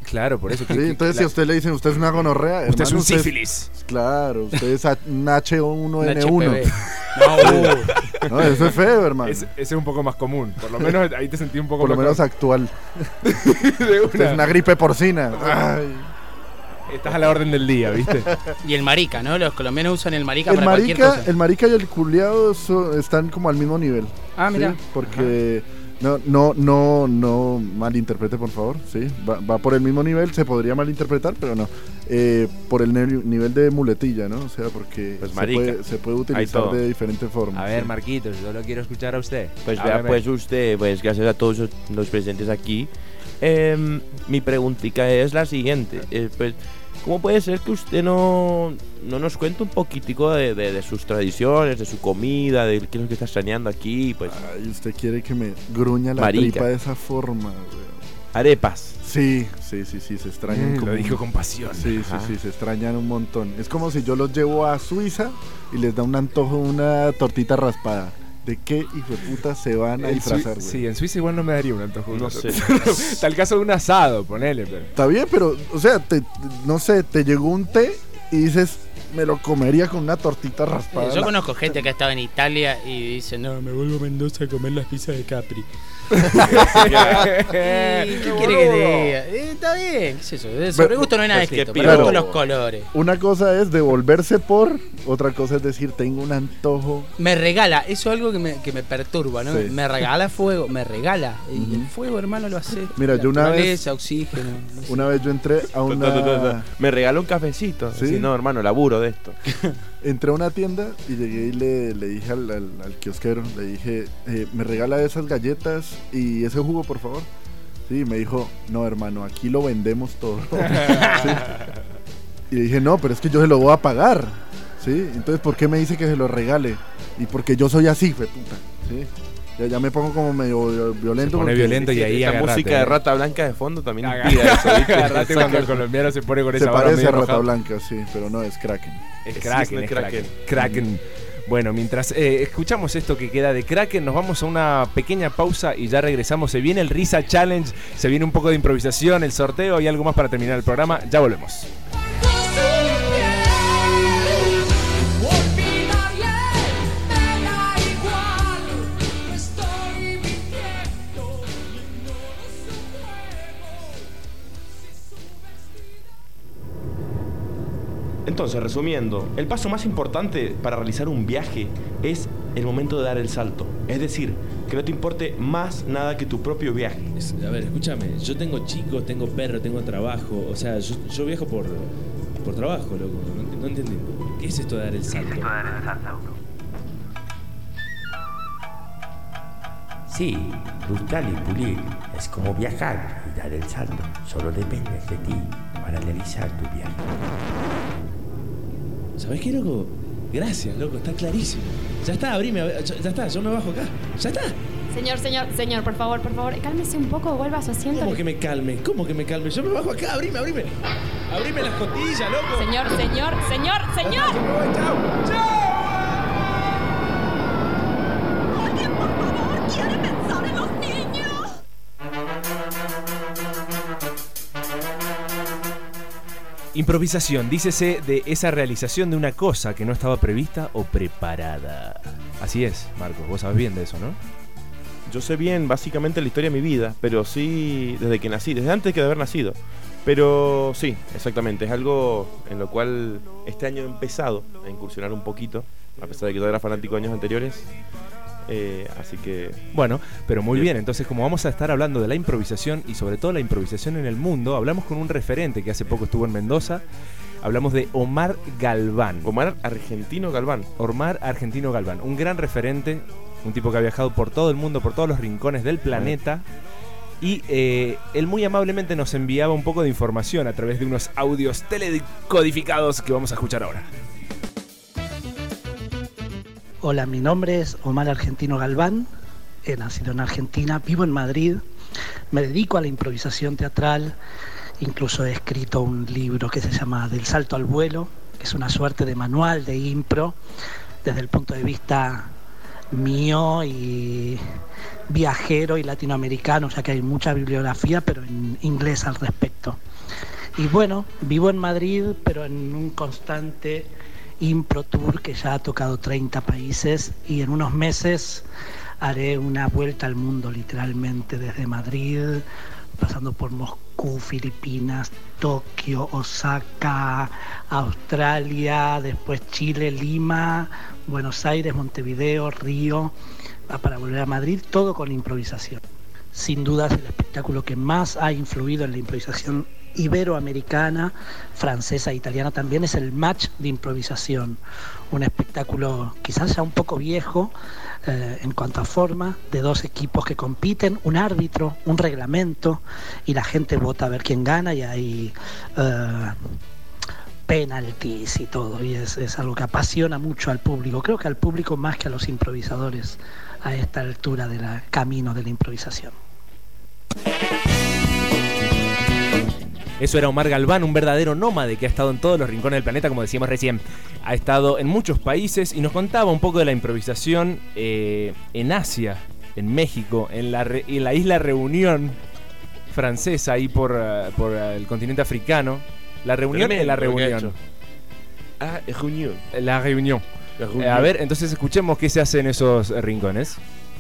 [SPEAKER 4] Claro, por eso.
[SPEAKER 9] Sí, entonces si a usted le dicen, usted es una gonorrea,
[SPEAKER 4] usted
[SPEAKER 9] hermano,
[SPEAKER 4] es un sífilis.
[SPEAKER 9] Claro, usted es un H1N1.
[SPEAKER 11] No,
[SPEAKER 9] no, eso es feo, hermano.
[SPEAKER 4] Ese es un poco más común. Por lo menos ahí te sentí un poco
[SPEAKER 9] por lo
[SPEAKER 4] mejor.
[SPEAKER 9] menos actual.
[SPEAKER 4] De
[SPEAKER 9] Usted es una gripe porcina. Ay.
[SPEAKER 4] Estás a la orden del día, ¿viste?
[SPEAKER 11] Y el marica, ¿no? Los colombianos usan el marica para cualquier cosa.
[SPEAKER 9] El marica y el culiado están como al mismo nivel.
[SPEAKER 11] Ah, mira.
[SPEAKER 9] ¿Sí? Porque no malinterprete, por favor. Sí, va por el mismo nivel, se podría malinterpretar, pero no. Por el nivel de muletilla, ¿no? O sea, porque
[SPEAKER 5] pues
[SPEAKER 9] se puede utilizar de diferentes formas.
[SPEAKER 4] A ver,
[SPEAKER 9] ¿sí?
[SPEAKER 4] Marquitos, yo lo quiero escuchar a usted.
[SPEAKER 5] Pues vea, pues usted, pues gracias a todos los presentes aquí. Mi preguntita es la siguiente. Pues, ¿cómo puede ser que usted no nos cuente un poquitico de sus tradiciones, de su comida, de qué es lo que está extrañando aquí? Pues,
[SPEAKER 9] ay, usted quiere que me gruña la tripa de esa forma, güey.
[SPEAKER 5] Arepas.
[SPEAKER 9] Sí, se extrañan.
[SPEAKER 4] Lo dijo con pasión.
[SPEAKER 9] Sí, se extrañan un montón. Es como si yo los llevo a Suiza y les da un antojo una tortita raspada. ¿De qué hijo de puta se van a disfrazar, güey?
[SPEAKER 4] Sí, en Suiza igual no me daría un antojo.
[SPEAKER 5] No sé.
[SPEAKER 4] Está el caso de un asado, ponele. Pero.
[SPEAKER 9] Está bien, pero, o sea, no sé, te llegó un té y dices, me lo comería con una tortita raspada.
[SPEAKER 11] Yo conozco gente que ha estado en Italia y dice, no, me vuelvo a Mendoza a comer las pizzas de Capri. ¿Qué quiere que te diga? Está bien, ¿qué es eso? Sobre gusto no hay nada escrito, pero gusto los colores.
[SPEAKER 9] Una cosa es devolverse otra cosa es decir, tengo un antojo.
[SPEAKER 11] Me regala, eso es algo que me perturba, ¿no?
[SPEAKER 9] Sí.
[SPEAKER 11] Me regala fuego, me regala. Y el fuego, hermano, lo hace.
[SPEAKER 9] Mira, yo una vez,
[SPEAKER 11] oxígeno. No sé.
[SPEAKER 9] Una vez yo entré a una...
[SPEAKER 5] Me regaló un cafecito.
[SPEAKER 9] ¿Sí?
[SPEAKER 5] Sí, no, hermano, laburo de esto.
[SPEAKER 9] Entré a una tienda y llegué y le dije al kiosquero, le dije, ¿me regala esas galletas y ese jugo, por favor? Sí, me dijo, no, hermano, aquí lo vendemos todo. ¿Sí? Y le dije, no, pero es que yo se lo voy a pagar. ¿Sí? Entonces, ¿por qué me dice que se lo regale? Y porque yo soy así, fe puta. ¿Sí? Ya me pongo como medio violento.
[SPEAKER 4] Se pone violento y ahí
[SPEAKER 5] esta
[SPEAKER 4] agarrate,
[SPEAKER 5] música de Rata Blanca de fondo también impide eso, ¿viste?
[SPEAKER 4] Agarrate cuando el colombiano se pone con esa
[SPEAKER 9] se
[SPEAKER 4] barra
[SPEAKER 9] parece
[SPEAKER 4] medio
[SPEAKER 9] a Rata
[SPEAKER 4] enojado.
[SPEAKER 9] Blanca, sí, pero no, es Kraken.
[SPEAKER 4] Es
[SPEAKER 5] Kraken.
[SPEAKER 4] Kraken. Bueno, mientras escuchamos esto que queda de Kraken, nos vamos a una pequeña pausa y ya regresamos. Se viene el Risa Challenge, se viene un poco de improvisación, el sorteo y algo más para terminar el programa. Ya volvemos.
[SPEAKER 5] Entonces, resumiendo, el paso más importante para realizar un viaje es el momento de dar el salto. Es decir, que no te importe más nada que tu propio viaje.
[SPEAKER 12] A ver, escúchame, yo tengo chicos, tengo perro, tengo trabajo. O sea, yo viajo por trabajo, loco. No entendí. ¿Qué es esto de dar el salto?
[SPEAKER 13] Sí, buscar y pulir es como viajar y dar el salto. Solo depende de ti para realizar tu viaje.
[SPEAKER 12] ¿Sabés qué, loco? Gracias, loco, está clarísimo. Ya está, abrime, ya está, yo me bajo acá. Ya está.
[SPEAKER 14] Señor, por favor, cálmese un poco, vuelva a su asiento.
[SPEAKER 12] ¿Cómo que me calme? Yo me bajo acá, abrime. Abrime las costillas, loco.
[SPEAKER 14] Señor.
[SPEAKER 12] Yo me voy, chao.
[SPEAKER 14] Alguien, por favor, quiere pensar en los niños.
[SPEAKER 4] Improvisación, dícese de esa realización de una cosa que no estaba prevista o preparada. Así es, Marcos, vos sabés bien de eso, ¿no?
[SPEAKER 5] Yo sé bien básicamente la historia de mi vida, pero sí desde que nací, desde antes que de haber nacido. Pero sí, exactamente, es algo en lo cual este año he empezado a incursionar un poquito, a pesar de que yo era fanático de años anteriores. Así que...
[SPEAKER 4] Bueno, pero muy bien, entonces como vamos a estar hablando de la improvisación y sobre todo la improvisación en el mundo, hablamos con un referente que hace poco estuvo en Mendoza. Hablamos de Omar Galván.
[SPEAKER 5] Omar Argentino Galván, un gran referente,
[SPEAKER 4] un tipo que ha viajado por todo el mundo, por todos los rincones del planeta. Y él muy amablemente nos enviaba un poco de información a través de unos audios telecodificados que vamos a escuchar ahora.
[SPEAKER 15] Hola, mi nombre es Omar Argentino Galván, he nacido en Argentina, vivo en Madrid, me dedico a la improvisación teatral, incluso he escrito un libro que se llama Del salto al vuelo, que es una suerte de manual de impro, desde el punto de vista mío y viajero y latinoamericano, o sea que hay mucha bibliografía, pero en inglés al respecto. Y bueno, vivo en Madrid, pero en un constante impro tour que ya ha tocado 30 países y en unos meses haré una vuelta al mundo literalmente desde Madrid, pasando por Moscú, Filipinas, Tokio, Osaka, Australia, después Chile, Lima, Buenos Aires, Montevideo, Río, para volver a Madrid, todo con improvisación. Sin duda es el espectáculo que más ha influido en la improvisación iberoamericana, francesa e italiana. También es el match de improvisación, un espectáculo quizás ya un poco viejo en cuanto a forma, de dos equipos que compiten, un árbitro, un reglamento y la gente vota a ver quién gana y hay penaltis y todo, y es algo que apasiona mucho al público, creo que al público más que a los improvisadores a esta altura del camino de la improvisación.
[SPEAKER 4] Eso era Omar Galván, un verdadero nómade que ha estado en todos los rincones del planeta, como decíamos recién. Ha estado en muchos países y nos contaba un poco de la improvisación en Asia, en México, en la isla Reunión francesa, ahí por el continente africano. La reunión es la reunión.
[SPEAKER 5] Reunión.
[SPEAKER 4] La reunión. A ver, entonces escuchemos qué se hace en esos rincones.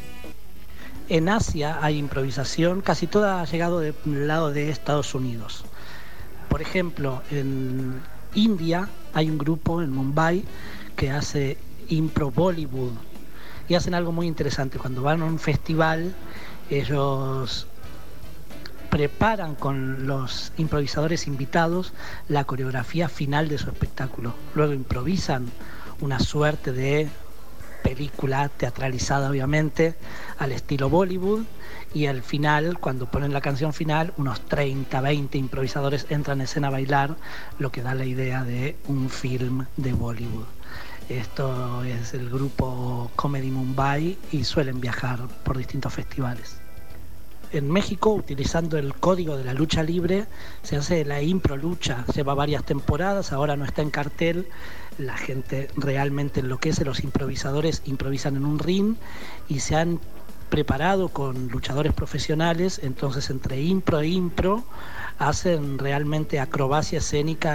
[SPEAKER 15] En Asia hay improvisación, casi toda ha llegado del lado de Estados Unidos. Por ejemplo, en India hay un grupo en Mumbai que hace impro Bollywood y hacen algo muy interesante. Cuando van a un festival, ellos preparan con los improvisadores invitados la coreografía final de su espectáculo. Luego improvisan una suerte de película teatralizada, obviamente, al estilo Bollywood, y al final, cuando ponen la canción final, unos 30, 20 improvisadores entran en escena a bailar, lo que da la idea de un film de Bollywood. Esto es el grupo Comedy Mumbai y suelen viajar por distintos festivales. En México, utilizando el código de la lucha libre, se hace la impro lucha. Lleva varias temporadas, ahora no está en cartel. La gente realmente enloquece, los improvisadores improvisan en un ring y se han preparado con luchadores profesionales, entonces entre impro e impro hacen realmente acrobacia escénica,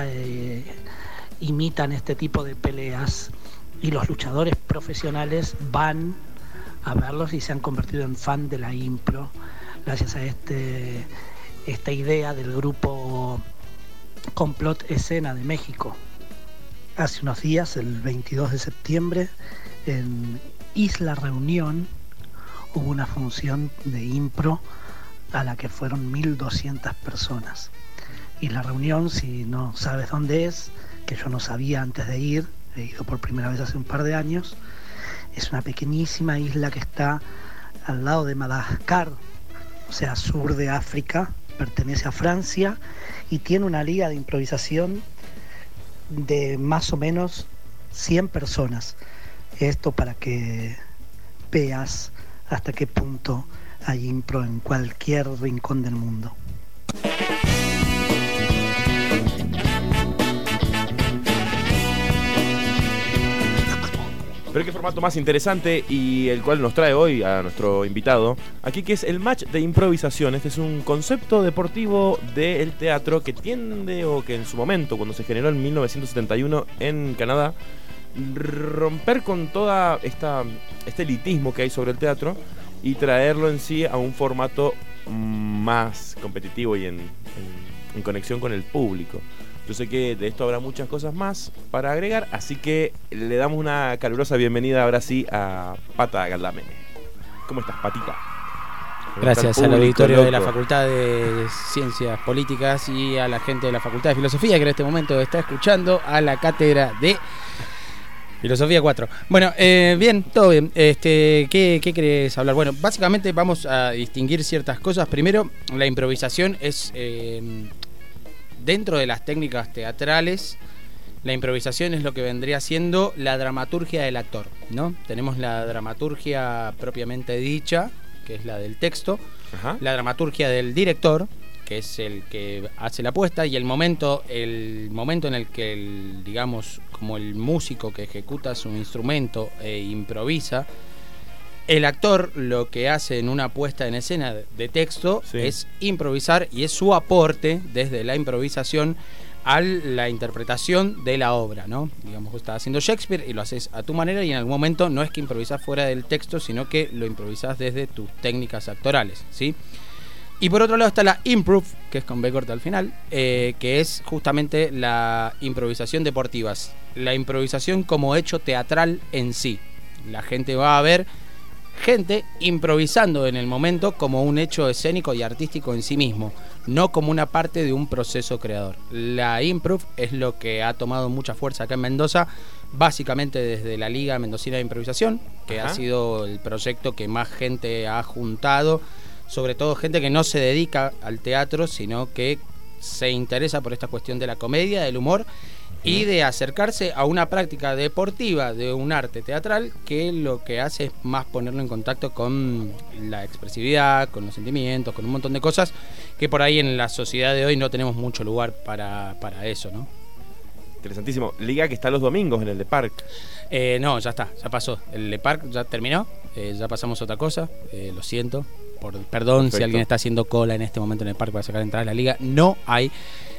[SPEAKER 15] imitan este tipo de peleas y los luchadores profesionales van a verlos y se han convertido en fan de la impro gracias a esta idea del grupo Complot Escena de México. Hace unos días, el 22 de septiembre, en Isla Reunión, hubo una función de impro a la que fueron 1.200 personas. Isla Reunión, si no sabes dónde es, que yo no sabía antes de ir, he ido por primera vez hace un par de años, es una pequeñísima isla que está al lado de Madagascar, o sea, sur de África, pertenece a Francia y tiene una liga de improvisación de más o menos 100 personas. Esto para que veas hasta qué punto hay impro en cualquier rincón del mundo.
[SPEAKER 5] Pero qué formato más interesante y el cual nos trae hoy a nuestro invitado aquí, que es el match de improvisación. Este es un concepto deportivo del teatro que tiende, o que en su momento, cuando se generó en 1971 en Canadá, romper con toda este elitismo que hay sobre el teatro y traerlo en sí a un formato más competitivo y en conexión con el público. Yo sé que de esto habrá muchas cosas más para agregar, así que le damos una calurosa bienvenida ahora sí a Pata Galdame. ¿Cómo estás, Patita?
[SPEAKER 11] Gracias al auditorio de la Facultad de Ciencias Políticas y a la gente de la Facultad de Filosofía que en este momento está escuchando a la cátedra de Filosofía 4. Bueno, bien, todo bien. ¿Qué querés hablar? Bueno, básicamente vamos a distinguir ciertas cosas. Primero, la improvisación es... dentro de las técnicas teatrales, la improvisación es lo que vendría siendo la dramaturgia del actor, ¿no? Tenemos la dramaturgia propiamente dicha, que es la del texto, la dramaturgia del director, que es el que hace la puesta, y el momento en el que digamos, como el músico que ejecuta su instrumento e improvisa, El actor lo que hace en una puesta en escena de texto es improvisar, y es su aporte desde la improvisación a la interpretación de la obra, ¿no? Digamos, vos estás haciendo Shakespeare y lo haces a tu manera, y en algún momento no es que improvisás fuera del texto, sino que lo improvisás desde tus técnicas actorales, ¿sí? Y por otro lado está la improv, que es con B corta al final, que es justamente la improvisación deportiva, la improvisación como hecho teatral en sí. La gente va a ver gente improvisando en el momento como un hecho escénico y artístico en sí mismo, no como una parte de un proceso creador. La improv es lo que ha tomado mucha fuerza acá en Mendoza, básicamente desde la Liga Mendocina de Improvisación, que ha sido el proyecto que más gente ha juntado, sobre todo gente que no se dedica al teatro, sino que se interesa por esta cuestión de la comedia, del humor, y de acercarse a una práctica deportiva de un arte teatral que lo que hace es más ponerlo en contacto con la expresividad, con los sentimientos, con un montón de cosas que por ahí en la sociedad de hoy no tenemos mucho lugar para eso, ¿no?
[SPEAKER 5] Interesantísimo. Liga que está los domingos en el Le Parc.
[SPEAKER 11] No, ya está, ya pasó. El Le Parc ya terminó, ya pasamos a otra cosa, lo siento. Perdón. Perfecto. Si alguien está haciendo cola en este momento en el parque para sacar entradas a la liga, no hay.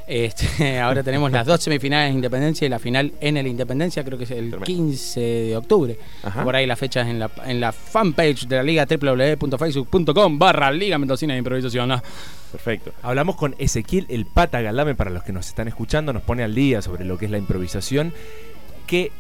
[SPEAKER 11] Ahora tenemos las 2 semifinales de Independencia y la final en el Independencia, creo que es el 15 de octubre. Ajá. Por ahí las fechas en la fanpage de la liga, www.facebook.com/Liga Mendocina de Improvisación. ¿No?
[SPEAKER 4] Perfecto. Hablamos con Ezequiel el Pata Galdame, para los que nos están escuchando, nos pone al día sobre lo que es la improvisación, que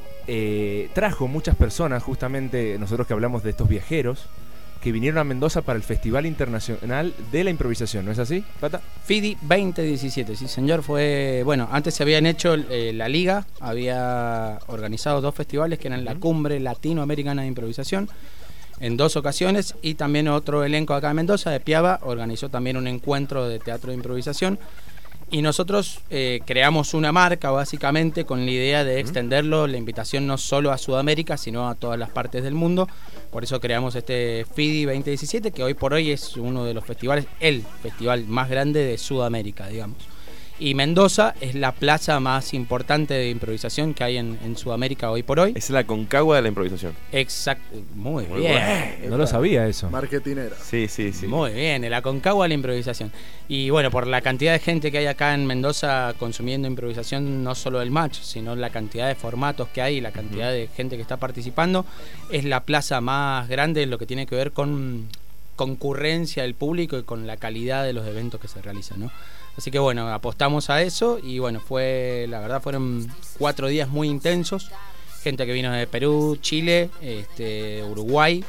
[SPEAKER 4] trajo muchas personas, justamente nosotros que hablamos de estos viajeros, que vinieron a Mendoza para el Festival Internacional de la Improvisación, ¿no es así, Pata?
[SPEAKER 11] FIDI 2017, sí señor, fue... Bueno, antes se habían hecho, la Liga había organizado 2 festivales que eran la Cumbre Latinoamericana de Improvisación, en 2 ocasiones, y también otro elenco acá en Mendoza, de Piaba, organizó también un encuentro de teatro de improvisación, y nosotros creamos una marca básicamente con la idea de extenderlo, la invitación no solo a Sudamérica, sino a todas las partes del mundo. Por eso creamos este FIDI 2017, que hoy por hoy es uno de los festivales, el festival más grande de Sudamérica, digamos. Y Mendoza es la plaza más importante de improvisación que hay en Sudamérica hoy por hoy.
[SPEAKER 5] Es la Concagua de la improvisación.
[SPEAKER 11] Exacto, muy bien.
[SPEAKER 4] No lo sabía eso.
[SPEAKER 9] Marketinera.
[SPEAKER 5] Sí.
[SPEAKER 11] Muy bien, la Concagua de la improvisación. Y bueno, por la cantidad de gente que hay acá en Mendoza consumiendo improvisación, no solo el match, sino la cantidad de formatos que hay y la cantidad de gente que está participando, es la plaza más grande en lo que tiene que ver con concurrencia del público y con la calidad de los eventos que se realizan, ¿no? Así que bueno, apostamos a eso y bueno, la verdad fueron 4 días muy intensos. Gente que vino de Perú, Chile, Uruguay,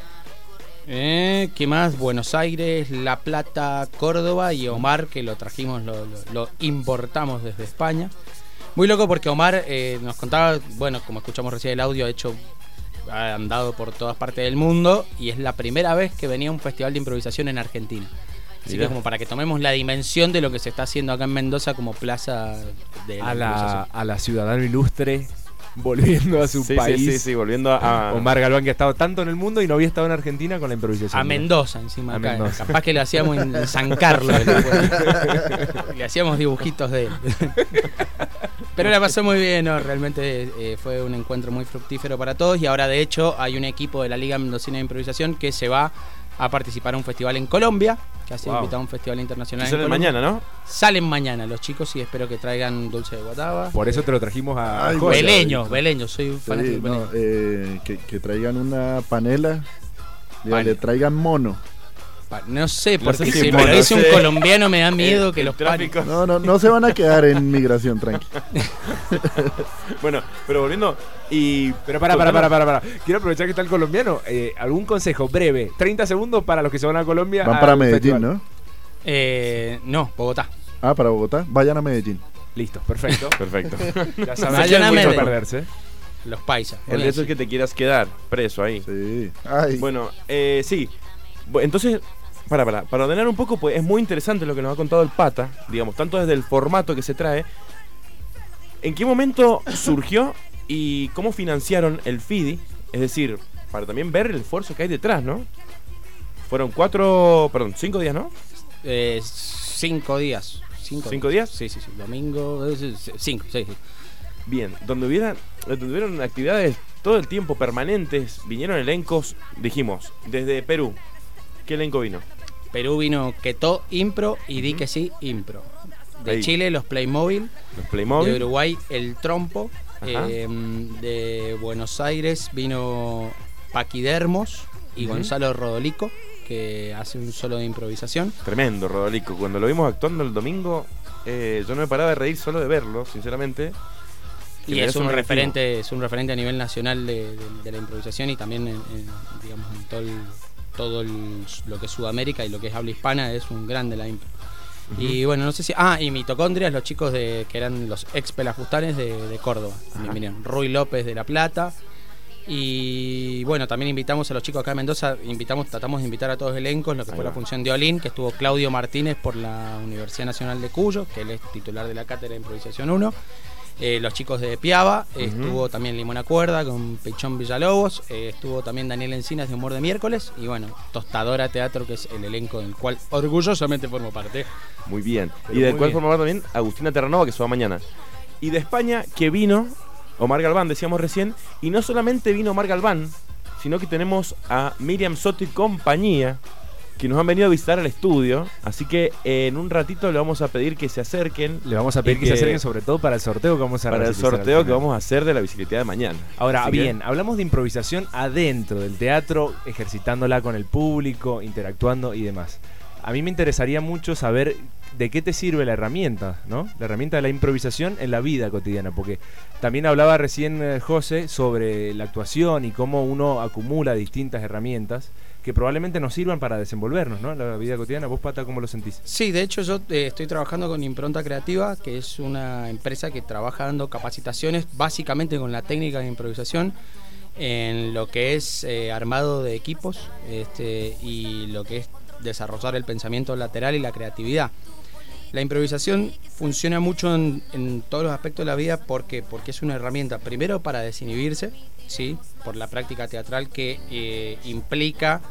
[SPEAKER 11] ¿qué más? Buenos Aires, La Plata, Córdoba, y Omar, que lo trajimos, lo importamos desde España. Muy loco porque Omar nos contaba, bueno, como escuchamos recién el audio, ha andado por todas partes del mundo y es la primera vez que venía a un festival de improvisación en Argentina. Así que como para que tomemos la dimensión de lo que se está haciendo acá en Mendoza como plaza de la
[SPEAKER 4] a la ciudadano ilustre volviendo a su país.
[SPEAKER 5] Sí, volviendo a
[SPEAKER 4] Omar Galván, que ha estado tanto en el mundo y no había estado en Argentina con la improvisación.
[SPEAKER 11] A Mendoza encima, acá. Mendoza. Capaz que le hacíamos en San Carlos. Le hacíamos dibujitos de él. Pero la pasó muy bien, ¿no? Realmente fue un encuentro muy fructífero para todos, y ahora de hecho hay un equipo de la Liga Mendocina de Improvisación que se va a participar a un festival en Colombia, que ha sido invitado a un festival internacional.
[SPEAKER 5] Salen mañana, ¿no?
[SPEAKER 11] Salen mañana los chicos y espero que traigan dulce de guataba.
[SPEAKER 4] Por eso te lo trajimos a
[SPEAKER 11] Beleño, soy fanático
[SPEAKER 9] del Beleño. Que traigan una panela, le traigan mono.
[SPEAKER 11] No sé, porque si me lo dice un colombiano me da miedo que los pánicos.
[SPEAKER 9] No se van a quedar en migración, tranqui.
[SPEAKER 5] Bueno, pero volviendo
[SPEAKER 4] Pero para. Quiero aprovechar que está el colombiano. ¿Algún consejo breve? 30 segundos para los que se van a Colombia.
[SPEAKER 9] Van para Medellín,
[SPEAKER 4] festival.
[SPEAKER 9] ¿No?
[SPEAKER 11] No, Bogotá.
[SPEAKER 9] Ah, para Bogotá. Vayan a Medellín.
[SPEAKER 4] Listo, perfecto.
[SPEAKER 5] Ya
[SPEAKER 4] saben, vayan a Medellín. Perderse.
[SPEAKER 11] Los paisas.
[SPEAKER 5] El riesgo es que te quieras quedar preso ahí.
[SPEAKER 9] Sí.
[SPEAKER 5] Bueno, sí. Entonces, para ordenar un poco, pues es muy interesante lo que nos ha contado el Pata, digamos, tanto desde el formato que se trae. ¿En qué momento surgió y cómo financiaron el FIDI? Es decir, para también ver el esfuerzo que hay detrás, ¿no? Fueron 5 días, ¿no?
[SPEAKER 11] 5 días.
[SPEAKER 5] ¿5 días?
[SPEAKER 11] Sí. Domingo, 5, sí.
[SPEAKER 5] Bien, donde hubieron actividades todo el tiempo permanentes, vinieron elencos, dijimos, desde Perú. ¿Qué elenco vino?
[SPEAKER 11] Perú vino Quetó Impro y Di que sí Impro. De
[SPEAKER 5] Ahí.
[SPEAKER 11] Chile los Playmobil.
[SPEAKER 5] Los Playmobil.
[SPEAKER 11] De Uruguay el Trompo.
[SPEAKER 5] Ajá.
[SPEAKER 11] De Buenos Aires vino Paquidermos y
[SPEAKER 5] Ujú.
[SPEAKER 11] Gonzalo Rodolico, que hace un solo de improvisación.
[SPEAKER 5] Tremendo, Rodolico. Cuando lo vimos actuando el domingo, yo no me paraba de reír solo de verlo, sinceramente. Que
[SPEAKER 11] Y
[SPEAKER 5] me
[SPEAKER 11] es
[SPEAKER 5] hace
[SPEAKER 11] un
[SPEAKER 5] negativo.
[SPEAKER 11] referente a nivel nacional de la improvisación y también digamos, en lo que es Sudamérica y lo que es habla hispana, es un grande la impro.
[SPEAKER 5] Ujú.
[SPEAKER 11] Y bueno, no sé si... y Mitocondrias, los chicos que eran los ex Pelafustanes de Córdoba. También vinieron. Rui López de La Plata. Y bueno, también invitamos a los chicos acá de Mendoza, tratamos de invitar a todos los elencos, lo que
[SPEAKER 5] Ahí
[SPEAKER 11] fue la
[SPEAKER 5] va.
[SPEAKER 11] función de Olin, que estuvo Claudio Martínez por la Universidad Nacional de Cuyo, que él es titular de la cátedra de improvisación 1. Los chicos de Piaba, estuvo también Limona Cuerda con Pichón Villalobos, estuvo también Daniel Encinas de Humor de Miércoles y bueno, Tostadora Teatro, que es el elenco del cual orgullosamente formo parte.
[SPEAKER 5] Muy bien.
[SPEAKER 11] Pero
[SPEAKER 5] Y del
[SPEAKER 11] muy
[SPEAKER 5] cual
[SPEAKER 11] bien.
[SPEAKER 5] forma parte también Agustina Terranova, que se va mañana. Y de España, que vino Omar Galván, decíamos recién. Y no solamente vino Omar Galván, sino que tenemos a Miriam Soto y compañía, que nos han venido a visitar al estudio. Así que en un ratito le vamos a pedir que se acerquen.
[SPEAKER 4] Le vamos a pedir
[SPEAKER 5] y
[SPEAKER 4] que se acerquen sobre todo para el sorteo que vamos a
[SPEAKER 5] Para el
[SPEAKER 4] realizar al
[SPEAKER 5] sorteo que
[SPEAKER 4] final.
[SPEAKER 5] vamos a hacer de la bicicleta de mañana.
[SPEAKER 4] Ahora,
[SPEAKER 5] Así que-
[SPEAKER 4] bien, hablamos de improvisación adentro del teatro, ejercitándola con el público, interactuando y demás. A mí me interesaría mucho saber de qué te sirve la herramienta, ¿no? La herramienta de la improvisación en la vida cotidiana, porque también hablaba recién José sobre la actuación y cómo uno acumula distintas herramientas que probablemente nos sirvan para desenvolvernos, ¿no? En la vida cotidiana. ¿Vos, Pata, cómo lo sentís?
[SPEAKER 11] Sí, de hecho yo estoy trabajando con Impronta Creativa, que es una empresa que trabaja dando capacitaciones básicamente con la técnica de improvisación en lo que es armado de equipos y lo que es desarrollar el pensamiento lateral y la creatividad. La improvisación funciona mucho en todos los aspectos de la vida porque es una herramienta, primero para desinhibirse, ¿sí? Por la práctica teatral que implica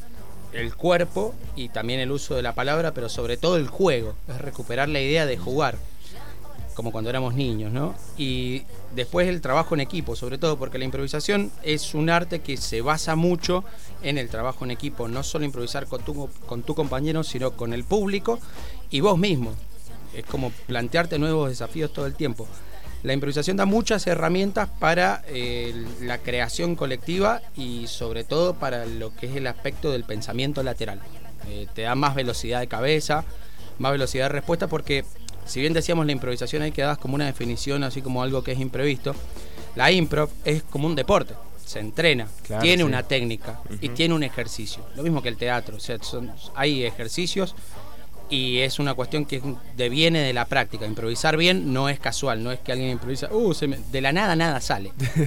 [SPEAKER 11] el cuerpo y también el uso de la palabra, pero sobre todo el juego, es recuperar la idea de jugar, como cuando éramos niños, ¿no? Y después el trabajo en equipo, sobre todo porque la improvisación es un arte que se basa mucho en el trabajo en equipo, no solo improvisar con tu compañero, sino con el público y vos mismo. Es como plantearte nuevos desafíos todo el tiempo. La improvisación da muchas herramientas para la creación colectiva y sobre todo para lo que es el aspecto del pensamiento lateral. Te da más velocidad de cabeza, más velocidad de respuesta, porque si bien decíamos la improvisación hay que dar como una definición, así como algo que es imprevisto, la improv es como un deporte, se entrena,
[SPEAKER 4] Claro,
[SPEAKER 11] tiene
[SPEAKER 4] sí.
[SPEAKER 11] una técnica y tiene un ejercicio, lo mismo que el teatro, o sea, hay ejercicios y es una cuestión que deviene de la práctica. Improvisar bien no es casual, no es que alguien improvisa, de la nada sale.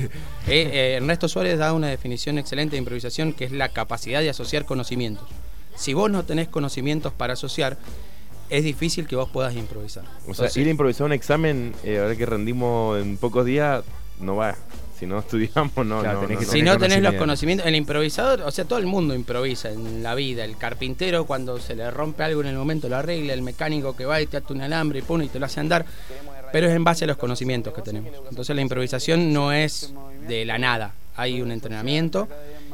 [SPEAKER 11] Ernesto Suárez da una definición excelente de improvisación, que es la capacidad de asociar conocimientos. Si vos no tenés conocimientos para asociar, es difícil que vos puedas improvisar.
[SPEAKER 5] O sea,
[SPEAKER 11] Entonces,
[SPEAKER 5] ir a improvisar un examen, ahora que rendimos en pocos días, no va. Si no estudiamos, no.
[SPEAKER 4] Claro,
[SPEAKER 5] no,
[SPEAKER 4] tenés que
[SPEAKER 5] no,
[SPEAKER 11] si
[SPEAKER 5] no.
[SPEAKER 11] no tenés los conocimientos, el improvisador, o sea, todo el mundo improvisa en la vida. El carpintero, cuando se le rompe algo en el momento, lo arregla. El mecánico que va y te ata un alambre y pone y te lo hace andar. Pero es en base a los conocimientos que tenemos. Entonces la improvisación no es de la nada. Hay un entrenamiento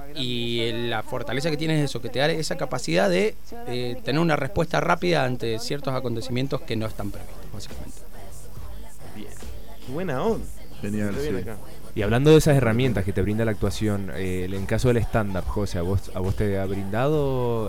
[SPEAKER 11] y la fortaleza que tienes es eso, que te da esa capacidad de tener una respuesta rápida ante ciertos acontecimientos que no están previstos, básicamente.
[SPEAKER 5] Bien. Qué buena onda.
[SPEAKER 9] Genial,
[SPEAKER 5] Muy bien
[SPEAKER 9] sí.
[SPEAKER 5] acá.
[SPEAKER 4] Y hablando de esas herramientas que te brinda la actuación, en caso del stand-up, José, ¿a vos te ha brindado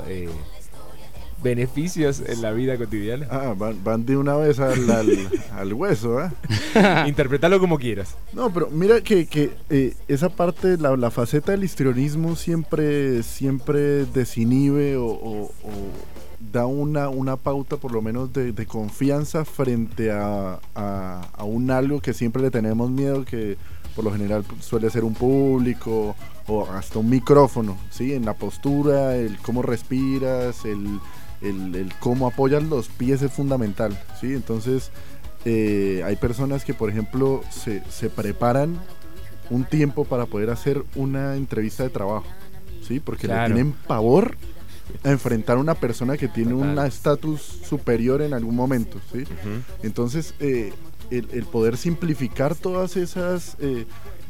[SPEAKER 4] beneficios en la vida cotidiana?
[SPEAKER 9] Van de una vez al hueso, ¿eh?
[SPEAKER 4] Interpretalo como quieras.
[SPEAKER 9] No, pero mira que esa parte, la faceta del histrionismo siempre desinhibe o da una pauta por lo menos de confianza frente a un algo que siempre le tenemos miedo, que por lo general suele ser un público o hasta un micrófono, ¿sí? En la postura, el cómo respiras, el cómo apoyas los pies es fundamental, ¿sí? Entonces hay personas que, por ejemplo, se preparan un tiempo para poder hacer una entrevista de trabajo, ¿sí? Porque
[SPEAKER 4] Claro.
[SPEAKER 9] le tienen pavor a enfrentar a una persona que tiene un estatus superior en algún momento, ¿sí? Entonces el poder simplificar todas esas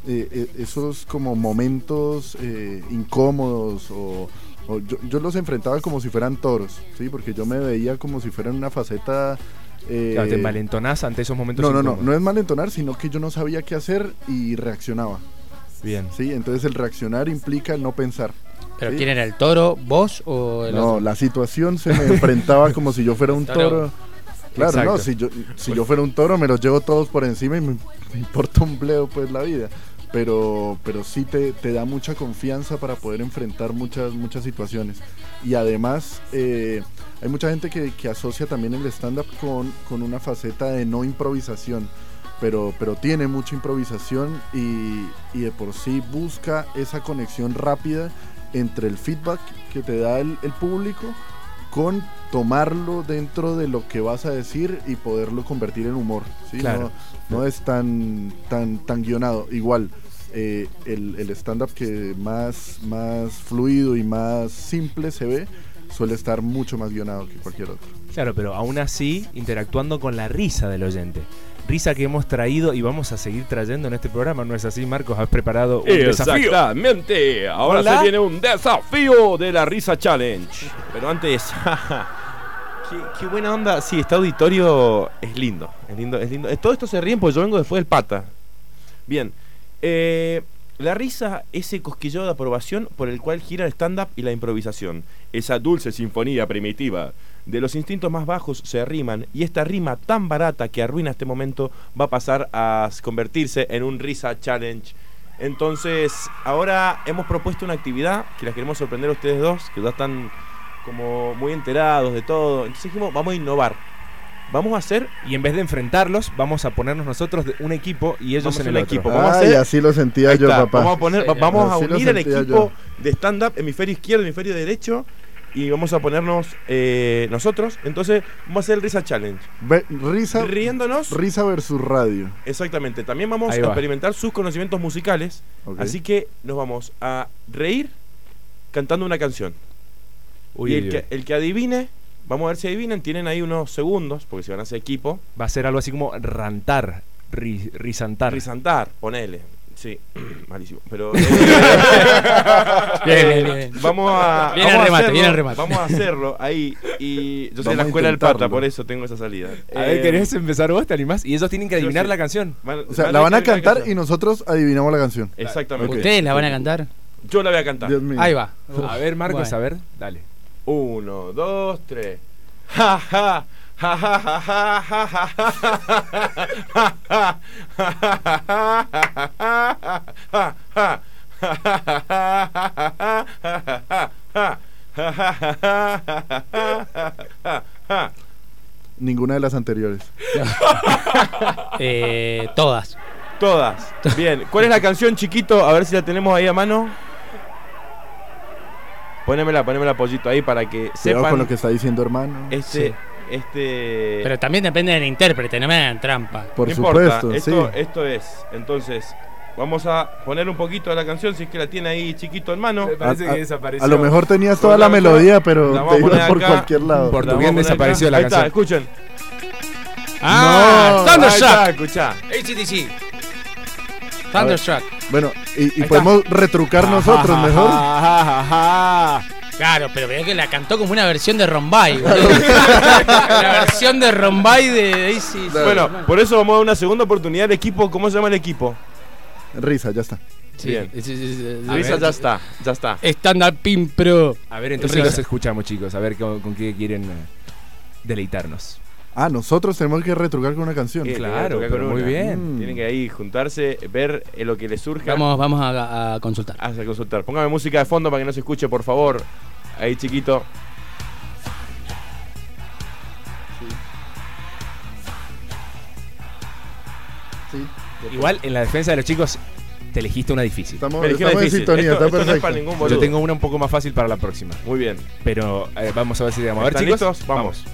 [SPEAKER 9] esos como momentos incómodos o yo los enfrentaba como si fueran toros, ¿sí? Porque yo me veía como si fueran una faceta...
[SPEAKER 4] Claro, ¿te envalentonás ante esos momentos incómodos?
[SPEAKER 9] No es malentonar, sino que yo no sabía qué hacer y reaccionaba.
[SPEAKER 4] Bien.
[SPEAKER 9] Sí, entonces el reaccionar implica el no pensar.
[SPEAKER 11] ¿Pero
[SPEAKER 9] ¿sí?
[SPEAKER 11] quién era el toro? ¿Vos o el otro?
[SPEAKER 9] La situación se me enfrentaba como si yo fuera un toro. Claro,
[SPEAKER 4] Exacto.
[SPEAKER 9] no, si yo fuera un toro me los llevo todos por encima y me importa un bledo pues la vida. Pero sí te da mucha confianza para poder enfrentar muchas situaciones. Y además hay mucha gente que asocia también el stand-up con una faceta de no improvisación. Pero tiene mucha improvisación y de por sí busca esa conexión rápida entre el feedback que te da el público con tomarlo dentro de lo que vas a decir y poderlo convertir en humor, ¿sí?
[SPEAKER 4] Claro.
[SPEAKER 9] No es tan guionado. Igual, el stand-up que más fluido y más simple se ve suele estar mucho más guionado que cualquier otro.
[SPEAKER 4] Claro, pero aún así interactuando con la risa del oyente. Risa que hemos traído y vamos a seguir trayendo en este programa, ¿no es así, Marcos? ¿Has preparado un desafío?
[SPEAKER 5] Exactamente. Ahora
[SPEAKER 4] Hola.
[SPEAKER 5] se viene un desafío de la Risa Challenge. Pero antes, qué buena onda. Sí, este auditorio es lindo. Todo esto se ríen porque yo vengo después del pata. Bien. La risa, ese cosquilleo de aprobación por el cual gira el stand-up y la improvisación. Esa dulce sinfonía primitiva. De los instintos más bajos se arriman y esta rima tan barata que arruina este momento va a pasar a convertirse en un Risa Challenge. Entonces, ahora hemos propuesto una actividad que las queremos sorprender a ustedes dos, que ya están como muy enterados de todo. Entonces dijimos, vamos a innovar. Vamos a hacer...
[SPEAKER 4] Y en vez de enfrentarlos, vamos a ponernos nosotros de un equipo y ellos en el otro.
[SPEAKER 5] equipo. Vamos a hacer...
[SPEAKER 9] así lo sentía yo, papá.
[SPEAKER 5] Vamos a unir el equipo de stand-up, hemisferio izquierdo, hemisferio derecho, y vamos a ponernos nosotros. Entonces vamos a hacer el Risa Challenge.
[SPEAKER 9] Risa,
[SPEAKER 5] riéndonos.
[SPEAKER 9] Risa versus radio.
[SPEAKER 5] Exactamente. También vamos a experimentar sus conocimientos musicales. Okay. Así que nos vamos a reír cantando una canción. El que adivine, vamos a ver si adivinan. Tienen ahí unos segundos, porque si van a hacer equipo.
[SPEAKER 4] Va a ser algo así como rantar, risantar.
[SPEAKER 5] Risantar, ponele. Sí, malísimo. Pero
[SPEAKER 11] bien.
[SPEAKER 5] Vamos a
[SPEAKER 11] viene el remate.
[SPEAKER 5] Vamos a hacerlo ahí. Y yo soy de la escuela del pata, por eso tengo esa salida.
[SPEAKER 4] A ver, ¿querés empezar vos? ¿Te animás? Y ellos tienen que adivinar la canción.
[SPEAKER 9] O sea, la van a cantar y nosotros adivinamos la canción.
[SPEAKER 5] Exactamente.
[SPEAKER 11] Okay. ¿Ustedes la van a cantar?
[SPEAKER 5] Yo la voy a cantar.
[SPEAKER 11] Ahí va.
[SPEAKER 4] A ver, Marcos, a ver, dale.
[SPEAKER 5] 1, 2, 3. Ja, ja. Ja ja ja ja ja ja.
[SPEAKER 9] Ninguna de las anteriores.
[SPEAKER 11] Todas.
[SPEAKER 5] Bien, ¿cuál es la canción, chiquito? A ver si la tenemos ahí a mano. Ponémela, pollito, ahí para que sepan.
[SPEAKER 9] Con lo que está diciendo, hermano.
[SPEAKER 5] Pero
[SPEAKER 11] también depende del intérprete, no me hagan trampa.
[SPEAKER 9] Por supuesto,
[SPEAKER 5] esto es. Entonces, vamos a poner un poquito de la canción, si es que la tiene ahí chiquito en mano.
[SPEAKER 4] Me parece que desapareció.
[SPEAKER 9] A lo mejor tenías toda la melodía, pero te ibas por cualquier lado.
[SPEAKER 4] Portugués desapareció la canción.
[SPEAKER 5] Ahí está, escuchen.
[SPEAKER 11] Thunderstruck.
[SPEAKER 5] Escuchá.
[SPEAKER 11] ACDC. Thunderstruck.
[SPEAKER 9] Bueno, y podemos retrucar nosotros mejor.
[SPEAKER 11] Claro, pero veo que la cantó como una versión de Rombay. La versión de Rombay de ACDC.
[SPEAKER 5] Bueno, por eso vamos a dar una segunda oportunidad al equipo. ¿Cómo se llama el equipo?
[SPEAKER 9] Risa, ya está.
[SPEAKER 11] Sí.
[SPEAKER 5] Bien. Risa, ya está.
[SPEAKER 11] Stand-up Pin Pro.
[SPEAKER 4] A ver, entonces los escuchamos, chicos. A ver con qué quieren deleitarnos.
[SPEAKER 9] Nosotros tenemos que retrucar con una canción.
[SPEAKER 4] Claro, pero muy bien.
[SPEAKER 5] Tienen que ahí juntarse, ver lo que les surge.
[SPEAKER 11] Vamos a consultar.
[SPEAKER 5] A consultar. Póngame música de fondo para que no se escuche, por favor. Ahí, chiquito.
[SPEAKER 9] Sí.
[SPEAKER 4] Igual, en la defensa de los chicos, te elegiste una difícil.
[SPEAKER 9] Estamos en sintonía, está perfecto.
[SPEAKER 5] No es para ningún boludo.
[SPEAKER 4] Yo tengo una un poco más fácil para la próxima.
[SPEAKER 5] Muy bien.
[SPEAKER 4] Pero vamos a ver si llegamos. A ver,
[SPEAKER 5] ¿están
[SPEAKER 4] chicos.
[SPEAKER 5] listos? Vamos.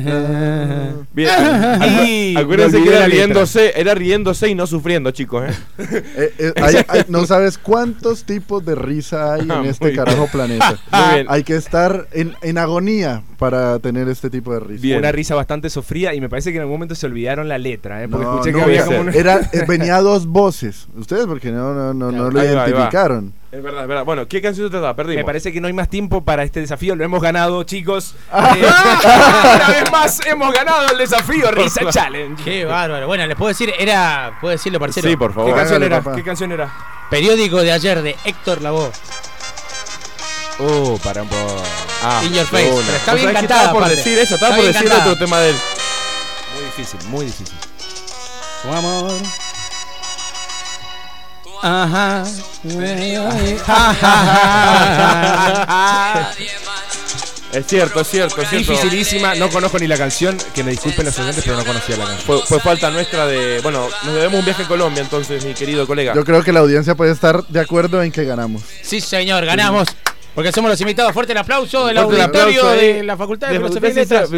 [SPEAKER 5] Bien.
[SPEAKER 4] Y
[SPEAKER 5] Acuérdense
[SPEAKER 4] me
[SPEAKER 5] que
[SPEAKER 4] olvidé
[SPEAKER 5] era
[SPEAKER 4] la letra.
[SPEAKER 5] riéndose y no sufriendo, chicos.
[SPEAKER 9] No sabes cuántos tipos de risa hay en este carajo planeta.
[SPEAKER 5] Muy bien.
[SPEAKER 9] Hay que estar en agonía para tener este tipo de risa.
[SPEAKER 4] Una risa bastante sofría y me parece que en algún momento se olvidaron la letra, porque
[SPEAKER 9] No,
[SPEAKER 4] escuché
[SPEAKER 9] no,
[SPEAKER 4] que había como una...
[SPEAKER 9] venía dos voces. Ustedes porque no lo
[SPEAKER 5] Ahí va,
[SPEAKER 9] identificaron.
[SPEAKER 5] Es verdad, es verdad. Bueno, ¿qué canción se trata? Perdimos.
[SPEAKER 4] Me parece que no hay más tiempo para este desafío. Lo hemos ganado, chicos. Una vez más hemos ganado el desafío Risa Challenge.
[SPEAKER 11] Qué bárbaro. Bueno, les puedo decir, ¿puedo decirlo, parcero?
[SPEAKER 5] Sí, por favor.
[SPEAKER 4] ¿Qué canción era?
[SPEAKER 9] papá.
[SPEAKER 4] ¿Qué canción era?
[SPEAKER 11] Periódico de ayer de Héctor Lavoe.
[SPEAKER 4] Para un poco.
[SPEAKER 11] In Your Face.
[SPEAKER 5] Una.
[SPEAKER 11] Pero está
[SPEAKER 5] O
[SPEAKER 11] bien
[SPEAKER 5] sea, que
[SPEAKER 11] cantada.
[SPEAKER 5] Estaba por
[SPEAKER 11] aparte.
[SPEAKER 5] decir eso, estaba
[SPEAKER 11] Está
[SPEAKER 5] por
[SPEAKER 11] bien
[SPEAKER 5] decir
[SPEAKER 11] cantada.
[SPEAKER 5] otro tema de él.
[SPEAKER 4] Muy difícil, muy difícil.
[SPEAKER 11] Tu amor. Ajá.
[SPEAKER 5] Es cierto, es cierto, es cierto.
[SPEAKER 4] Dificilísima, no conozco ni la canción, que me disculpen los oyentes, pero no conocía la canción.
[SPEAKER 5] Fue falta nuestra de... Bueno, nos debemos un viaje a Colombia entonces, mi querido colega.
[SPEAKER 9] Yo creo que la audiencia puede estar de acuerdo en que ganamos.
[SPEAKER 11] Sí, señor, ganamos. Porque somos los invitados. Fuerte el aplauso del
[SPEAKER 5] Fuerte el
[SPEAKER 11] auditorio
[SPEAKER 5] aplauso ahí.
[SPEAKER 11] de la Facultad de Filosofía y Letras.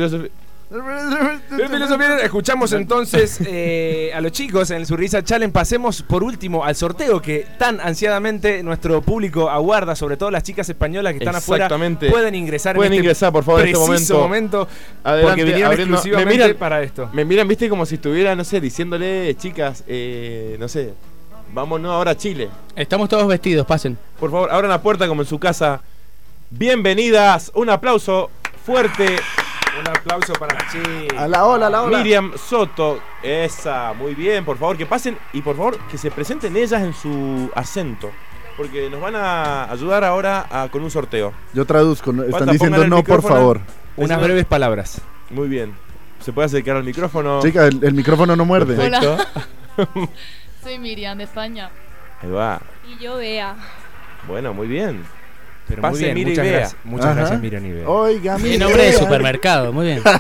[SPEAKER 4] Escuchamos entonces a los chicos en su Risa Challenge. Pasemos por último al sorteo que tan ansiadamente nuestro público aguarda, sobre todo las chicas españolas que están afuera.
[SPEAKER 5] Exactamente.
[SPEAKER 4] Pueden ingresar
[SPEAKER 5] Pueden
[SPEAKER 4] en
[SPEAKER 5] ingresar, por favor, en este
[SPEAKER 4] preciso momento.
[SPEAKER 5] Adelante,
[SPEAKER 4] porque vinieron
[SPEAKER 5] abriendo-
[SPEAKER 4] exclusivamente
[SPEAKER 5] me miran-
[SPEAKER 4] para esto.
[SPEAKER 5] Me miran, viste, como si estuviera, no sé, diciéndole, chicas, no sé, vámonos ahora a Chile.
[SPEAKER 11] Estamos todos vestidos, pasen.
[SPEAKER 5] Por favor, abran la puerta como en su casa. Bienvenidas, un aplauso fuerte.
[SPEAKER 4] Un aplauso para las chicas.
[SPEAKER 9] A la ola.
[SPEAKER 5] Miriam Soto, esa, muy bien, por favor que pasen y por favor que se presenten ellas en su acento, porque nos van a ayudar ahora con un sorteo.
[SPEAKER 9] Yo traduzco, están
[SPEAKER 5] Falta,
[SPEAKER 9] diciendo
[SPEAKER 5] pongan el
[SPEAKER 9] no, por
[SPEAKER 5] micrófono.
[SPEAKER 9] favor.
[SPEAKER 4] Unas breves palabras.
[SPEAKER 5] Muy bien, se puede acercar al micrófono.
[SPEAKER 9] Chica, el micrófono no muerde.
[SPEAKER 5] Perfecto.
[SPEAKER 16] Soy Miriam de España.
[SPEAKER 5] Ahí va,
[SPEAKER 16] Y yo Bea.
[SPEAKER 5] bueno, muy bien.
[SPEAKER 4] Pero
[SPEAKER 5] Pase,
[SPEAKER 4] muy bien,
[SPEAKER 5] mire y
[SPEAKER 4] muchas
[SPEAKER 5] vea.
[SPEAKER 4] gracias. Muchas gracias, Miriam y Bea.
[SPEAKER 9] Oiga,
[SPEAKER 11] Mi
[SPEAKER 9] mire.
[SPEAKER 11] nombre de
[SPEAKER 9] vea.
[SPEAKER 11] supermercado, muy bien.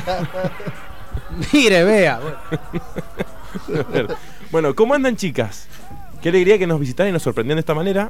[SPEAKER 11] Mire, vea.
[SPEAKER 5] Bueno, ¿cómo andan, chicas? Qué alegría que nos visitaran y nos sorprendían de esta manera.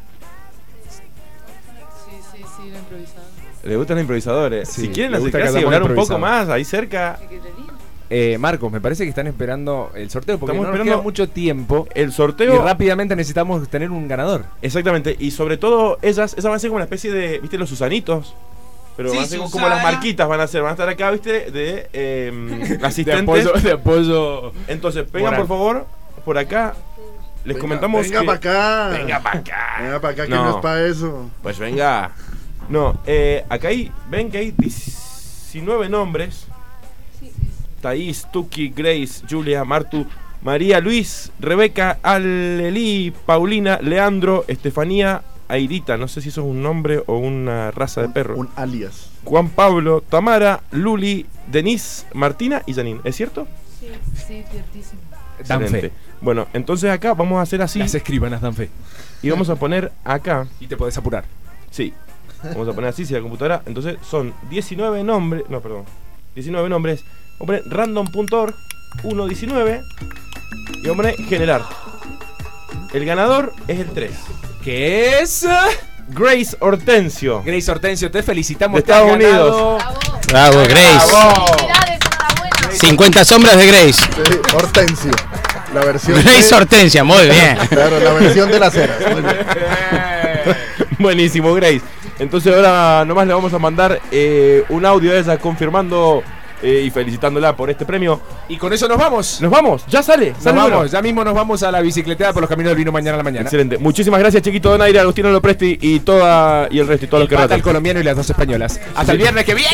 [SPEAKER 16] Sí, lo improvisado.
[SPEAKER 5] ¿Les gustan los improvisadores?
[SPEAKER 4] Sí,
[SPEAKER 5] Si quieren
[SPEAKER 4] le gusta
[SPEAKER 5] acercarse y
[SPEAKER 4] que
[SPEAKER 5] hablar
[SPEAKER 4] hagamos
[SPEAKER 5] un poco
[SPEAKER 4] improvisado.
[SPEAKER 5] más, ahí cerca.
[SPEAKER 4] Marcos, me parece que están esperando el sorteo porque
[SPEAKER 5] Estamos
[SPEAKER 4] no nos
[SPEAKER 5] esperando
[SPEAKER 4] queda mucho tiempo
[SPEAKER 5] el
[SPEAKER 4] y
[SPEAKER 5] sorteo.
[SPEAKER 4] rápidamente necesitamos tener un ganador.
[SPEAKER 5] Exactamente, y sobre todo esas van a ser como una especie de, ¿viste los Susanitos? Pero
[SPEAKER 11] Sí,
[SPEAKER 5] van a ser como
[SPEAKER 11] Susana.
[SPEAKER 5] las marquitas, van a estar acá, ¿viste? De asistentes.
[SPEAKER 4] De apoyo.
[SPEAKER 5] Entonces, vengan
[SPEAKER 4] moral.
[SPEAKER 5] por favor, por acá. Les comentamos
[SPEAKER 9] Venga
[SPEAKER 5] que-
[SPEAKER 9] para acá.
[SPEAKER 5] Venga para acá.
[SPEAKER 9] Venga para acá, que
[SPEAKER 5] No.
[SPEAKER 9] no es para eso.
[SPEAKER 5] Pues venga. No, acá ven que hay 19 nombres. Thaís, Tuki, Grace, Julia, Martu, María, Luis, Rebeca, Aleli, Paulina, Leandro, Estefanía, Airita, no sé si eso es un nombre o una raza de perro.
[SPEAKER 9] Un alias.
[SPEAKER 5] Juan Pablo, Tamara, Luli, Denise, Martina y Janine, ¿es cierto?
[SPEAKER 16] Sí, ciertísimo.
[SPEAKER 4] Dan
[SPEAKER 5] Excelente.
[SPEAKER 4] fe.
[SPEAKER 5] Bueno, entonces acá vamos a hacer así
[SPEAKER 4] Las escribanas dan fe.
[SPEAKER 5] y vamos a poner acá.
[SPEAKER 4] Y te podés apurar.
[SPEAKER 5] Sí. Vamos a poner así, si la computadora. Entonces son 19 nombres. No, perdón. 19 nombres. Vamos a poner random.org 119. Y vamos a poner generar. El ganador es el 3.
[SPEAKER 4] ¿Qué es?
[SPEAKER 5] Grace Hortensio.
[SPEAKER 4] Grace Hortensio, te felicitamos.
[SPEAKER 5] De
[SPEAKER 4] te has
[SPEAKER 5] Estados
[SPEAKER 4] ganado-
[SPEAKER 5] Unidos.
[SPEAKER 11] Bravo, Grace.
[SPEAKER 16] Felicidades, enhorabuena.
[SPEAKER 11] 50 sombras de Grace.
[SPEAKER 9] Sí, Hortensio. La versión.
[SPEAKER 11] Grace Hortensia, muy bien.
[SPEAKER 9] Claro, la versión de las ceras. Muy bien.
[SPEAKER 5] Buenísimo, Grace. Entonces ahora nomás le vamos a mandar un audio de ella confirmando y felicitándola por este premio.
[SPEAKER 4] Y con eso nos vamos.
[SPEAKER 5] Nos vamos, ya sale.
[SPEAKER 4] Nos
[SPEAKER 5] sale
[SPEAKER 4] vamos,
[SPEAKER 5] bueno.
[SPEAKER 4] ya mismo nos vamos a la bicicleteada por los caminos del vino mañana a la mañana.
[SPEAKER 5] Excelente. Muchísimas gracias, Chiquito Donaire, Agustino Lopresti y el resto y todos los que
[SPEAKER 4] Pata
[SPEAKER 5] ratan.
[SPEAKER 4] el colombiano y las dos españolas. Hasta el viernes que viene.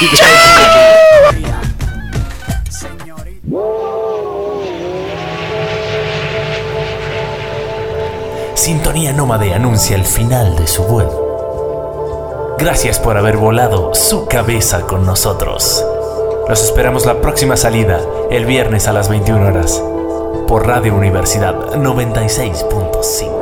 [SPEAKER 3] Sintonía Nómade anuncia el final de su vuelo. Gracias por haber volado su cabeza con nosotros. Los esperamos la próxima salida, el viernes a las 21 horas, por Radio Universidad 96.5.